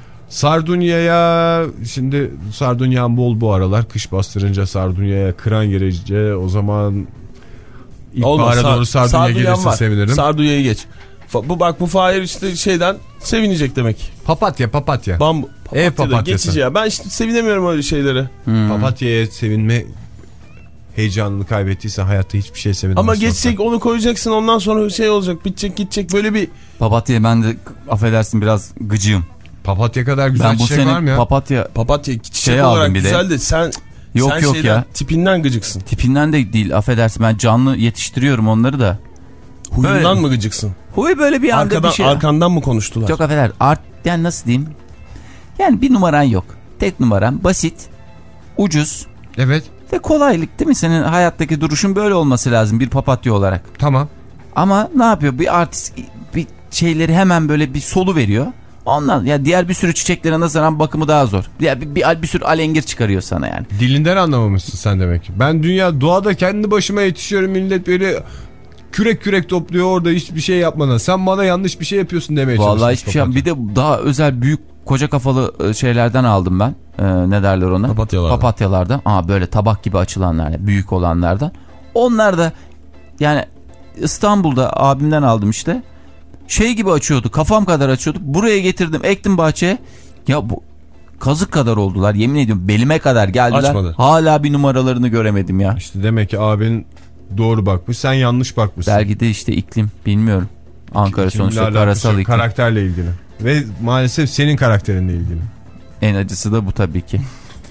Sardunya'ya, şimdi Sardunya'm bol bu aralar. Kış bastırınca Sardunya'ya kıran gelince o zaman ilkbahara Olmaz. doğru Sardunya Sardunya'm gelirse var. sevinirim. Sardunya'yı geç. Fa- Bu bak bu Fahir işte şeyden sevinecek demek. Papatya papatya. Bambu. Ev Papatya da papatyası. geçici ya. Ben işte sevinemiyorum öyle şeyleri. Hmm. Papatya'ya sevinme heyecanını kaybettiyse hayatta hiçbir şey sevinemez. Ama geçecek, onu koyacaksın, ondan sonra şey olacak, bitecek gidecek, böyle bir Papatya, ben de affedersin biraz gıcığım. Papatya kadar güzel Ben bu çiçek var mı sene ya? papatya papatya çiçek Şey aldım olarak bir de. güzel de sen yok sen yok şeyden, ya. tipinden gıcıksın. Tipinden de değil, affedersin, ben canlı yetiştiriyorum onları da. Huyundan Böyle. mı gıcıksın? Huy böyle bir anda Arkadan, bir şey. arkandan mı konuştular? Çok affeder. Art, yani nasıl diyeyim? Yani bir numaran yok. Tek numaran basit, ucuz Evet, ve kolaylık, değil mi? Senin hayattaki duruşun böyle olması lazım bir papatya olarak. tamam. Ama ne yapıyor? Bir artist bir şeyleri hemen böyle bir solu veriyor. Ondan ya diğer bir sürü çiçeklere nazaran bakımı daha zor. Diğer bir, bir, bir sürü alengir çıkarıyor sana yani. Dilinden anlamamışsın sen demek ki. Ben dünya doğada kendi başıma yetişiyorum, millet böyle kürek kürek topluyor orada hiçbir şey yapmadan. Sen bana yanlış bir şey yapıyorsun demeye çalışıyorsun. Vallahi hiçbir şey papatya. Bir de daha özel büyük koca kafalı e, şeylerden aldım ben. Ee, ne derler ona? Papatyalardan. Papatyalardan. Aa, böyle tabak gibi açılanlar, büyük olanlardan. Onlar da yani İstanbul'da abimden aldım işte. Şey gibi açıyordu, kafam kadar açıyordu. Buraya getirdim, ektim bahçeye. Ya bu kazık kadar oldular, yemin ediyorum belime kadar geldiler. Açmadı. Hala bir numaralarını göremedim ya. İşte demek ki abin doğru bakmış, sen yanlış bakmışsın. Belki de işte iklim, bilmiyorum. Ankara İklimle sonuçta alakası karasal yok, iklim. karakterle ilgili. Ve maalesef senin karakterinle ilgili. En acısı da bu tabii ki.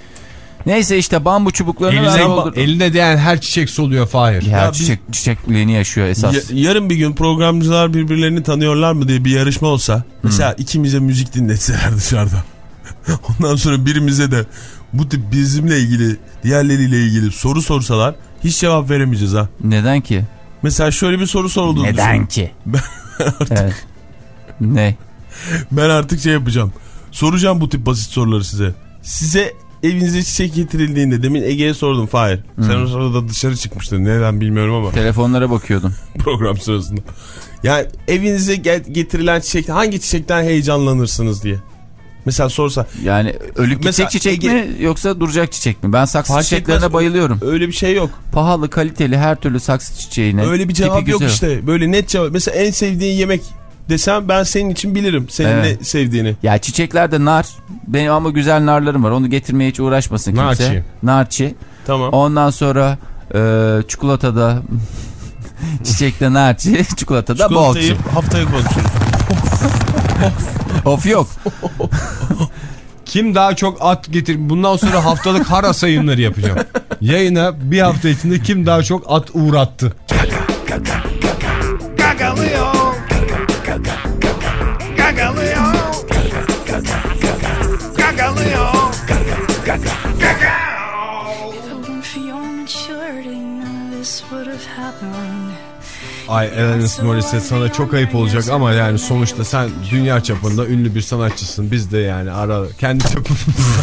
Neyse işte bambu çubuklarını Eline, ver oldu. eline değen her çiçek soluyor Fahir. Ya, Ya çiçek, çiçekliğini yaşıyor esas. Ya- yarın bir gün programcılar birbirlerini tanıyorlar mı diye bir yarışma olsa. Mesela ikimize müzik dinletseler dışarıda. Ondan sonra birimize de bu tip bizimle ilgili, diğerleriyle ilgili soru sorsalar hiç cevap veremeyeceğiz ha. Neden ki? Mesela şöyle bir soru sorulduğunu Neden düşün. ki? Evet. Ne? Ben artık şey yapacağım. Soracağım bu tip basit soruları size. Size evinize çiçek getirildiğinde, demin Ege'ye sordum Fahir. Sen o sırada dışarı çıkmıştın. Neden bilmiyorum ama Telefonlara bakıyordun. program sırasında. Yani evinize getirilen çiçek, hangi çiçekten heyecanlanırsınız diye. Mesela sorsa. Yani ölüp Mesela gidecek çiçek Ege- mi yoksa duracak çiçek mi? Ben saksı Fark çiçeklerine etmez. bayılıyorum. Öyle bir şey yok. Pahalı, kaliteli her türlü saksı çiçeğine. Öyle bir tipi cevap yok güzel. işte. Böyle net cevap. Mesela en sevdiğin yemek desem ben senin için bilirim senin Evet. ne sevdiğini. Ya çiçeklerde nar. Benim ama güzel narlarım var. Onu getirmeye hiç uğraşmasın kimse. Narçi. Narçi. Tamam. Ondan sonra e, çikolatada çiçekte narçi, çikolatada Çikolatayı bolçu. haftaya konuşuruz. Of yok. Kim daha çok at getir? Bundan sonra haftalık hara sayımları yapacağım. Yayına bir hafta içinde kim daha çok at uğrattı? Gagalıyor. Gagalıyor. Gagalıyor. Ay Alanis Morissette, sana çok ayıp olacak ama yani sonuçta sen dünya çapında ünlü bir sanatçısın. Biz de yani ara kendi çapımızda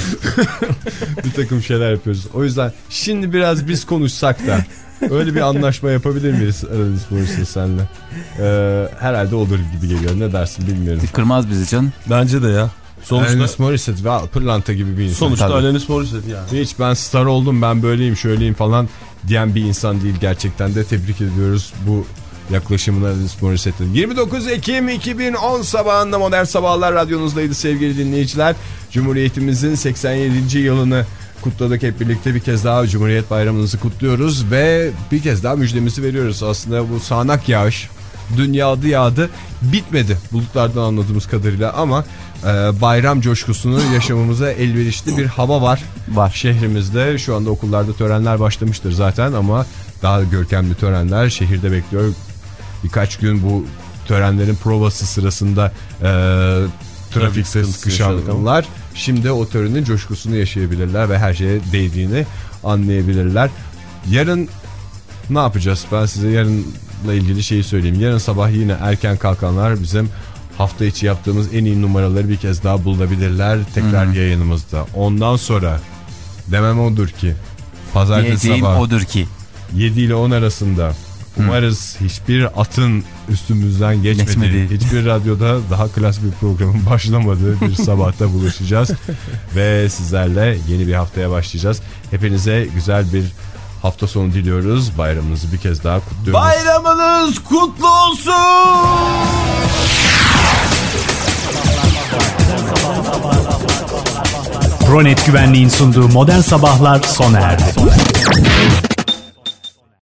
bir takım şeyler yapıyoruz. O yüzden şimdi biraz biz konuşsak da öyle bir anlaşma yapabilir miyiz Alanis Morissette senle? Ee, herhalde olur gibi geliyor. Ne dersin bilmiyorum. Kırmaz bizi canım. Bence de ya. Sonuçta, Alanis Morissette ve pırlanta gibi bir insan. sonuçta Tabii. Alanis Morissette yani. Hiç ben star oldum, ben böyleyim şöyleyim falan diyen bir insan değil gerçekten de. Tebrik ediyoruz bu yaklaşımını Alanis Morissette'in. yirmi dokuz Ekim iki bin on sabahında Modern Sabahlar radyonuzdaydı sevgili dinleyiciler. Cumhuriyetimizin seksen yedinci yılını kutladık hep birlikte. Bir kez daha Cumhuriyet Bayramınızı kutluyoruz ve bir kez daha müjdemizi veriyoruz. Aslında bu sağanak yağış dün yağdı yağdı bitmedi bulutlardan anladığımız kadarıyla ama e, bayram coşkusunu yaşamamıza elverişli bir hava var. Var. Şehrimizde şu anda okullarda törenler başlamıştır zaten ama daha görkemli törenler şehirde bekliyor. Birkaç gün bu törenlerin provası sırasında e, trafikte sıkışanlar şimdi o törenin coşkusunu yaşayabilirler ve her şeye değdiğini anlayabilirler. Yarın ne yapacağız? Ben size yarınla ilgili şeyi söyleyeyim. Yarın sabah yine erken kalkanlar bizim hafta içi yaptığımız en iyi numaraları bir kez daha bulabilirler. Tekrar hmm. yayınımızda. Ondan sonra demem odur ki pazartesi Diyeceğim sabah odur ki yedi ile on arasında umarız hmm. hiçbir atın üstümüzden geçmedi. Geçmedi. Hiçbir radyoda daha klas bir programın başlamadığı bir sabahta buluşacağız. Ve sizlerle yeni bir haftaya başlayacağız. Hepinize güzel bir hafta sonu diliyoruz. Bayramınızı bir kez daha kutluyoruz. Bayramınız kutlu olsun. Ronet Güvenliğin sunduğu Modern Sabahlar sona erdi.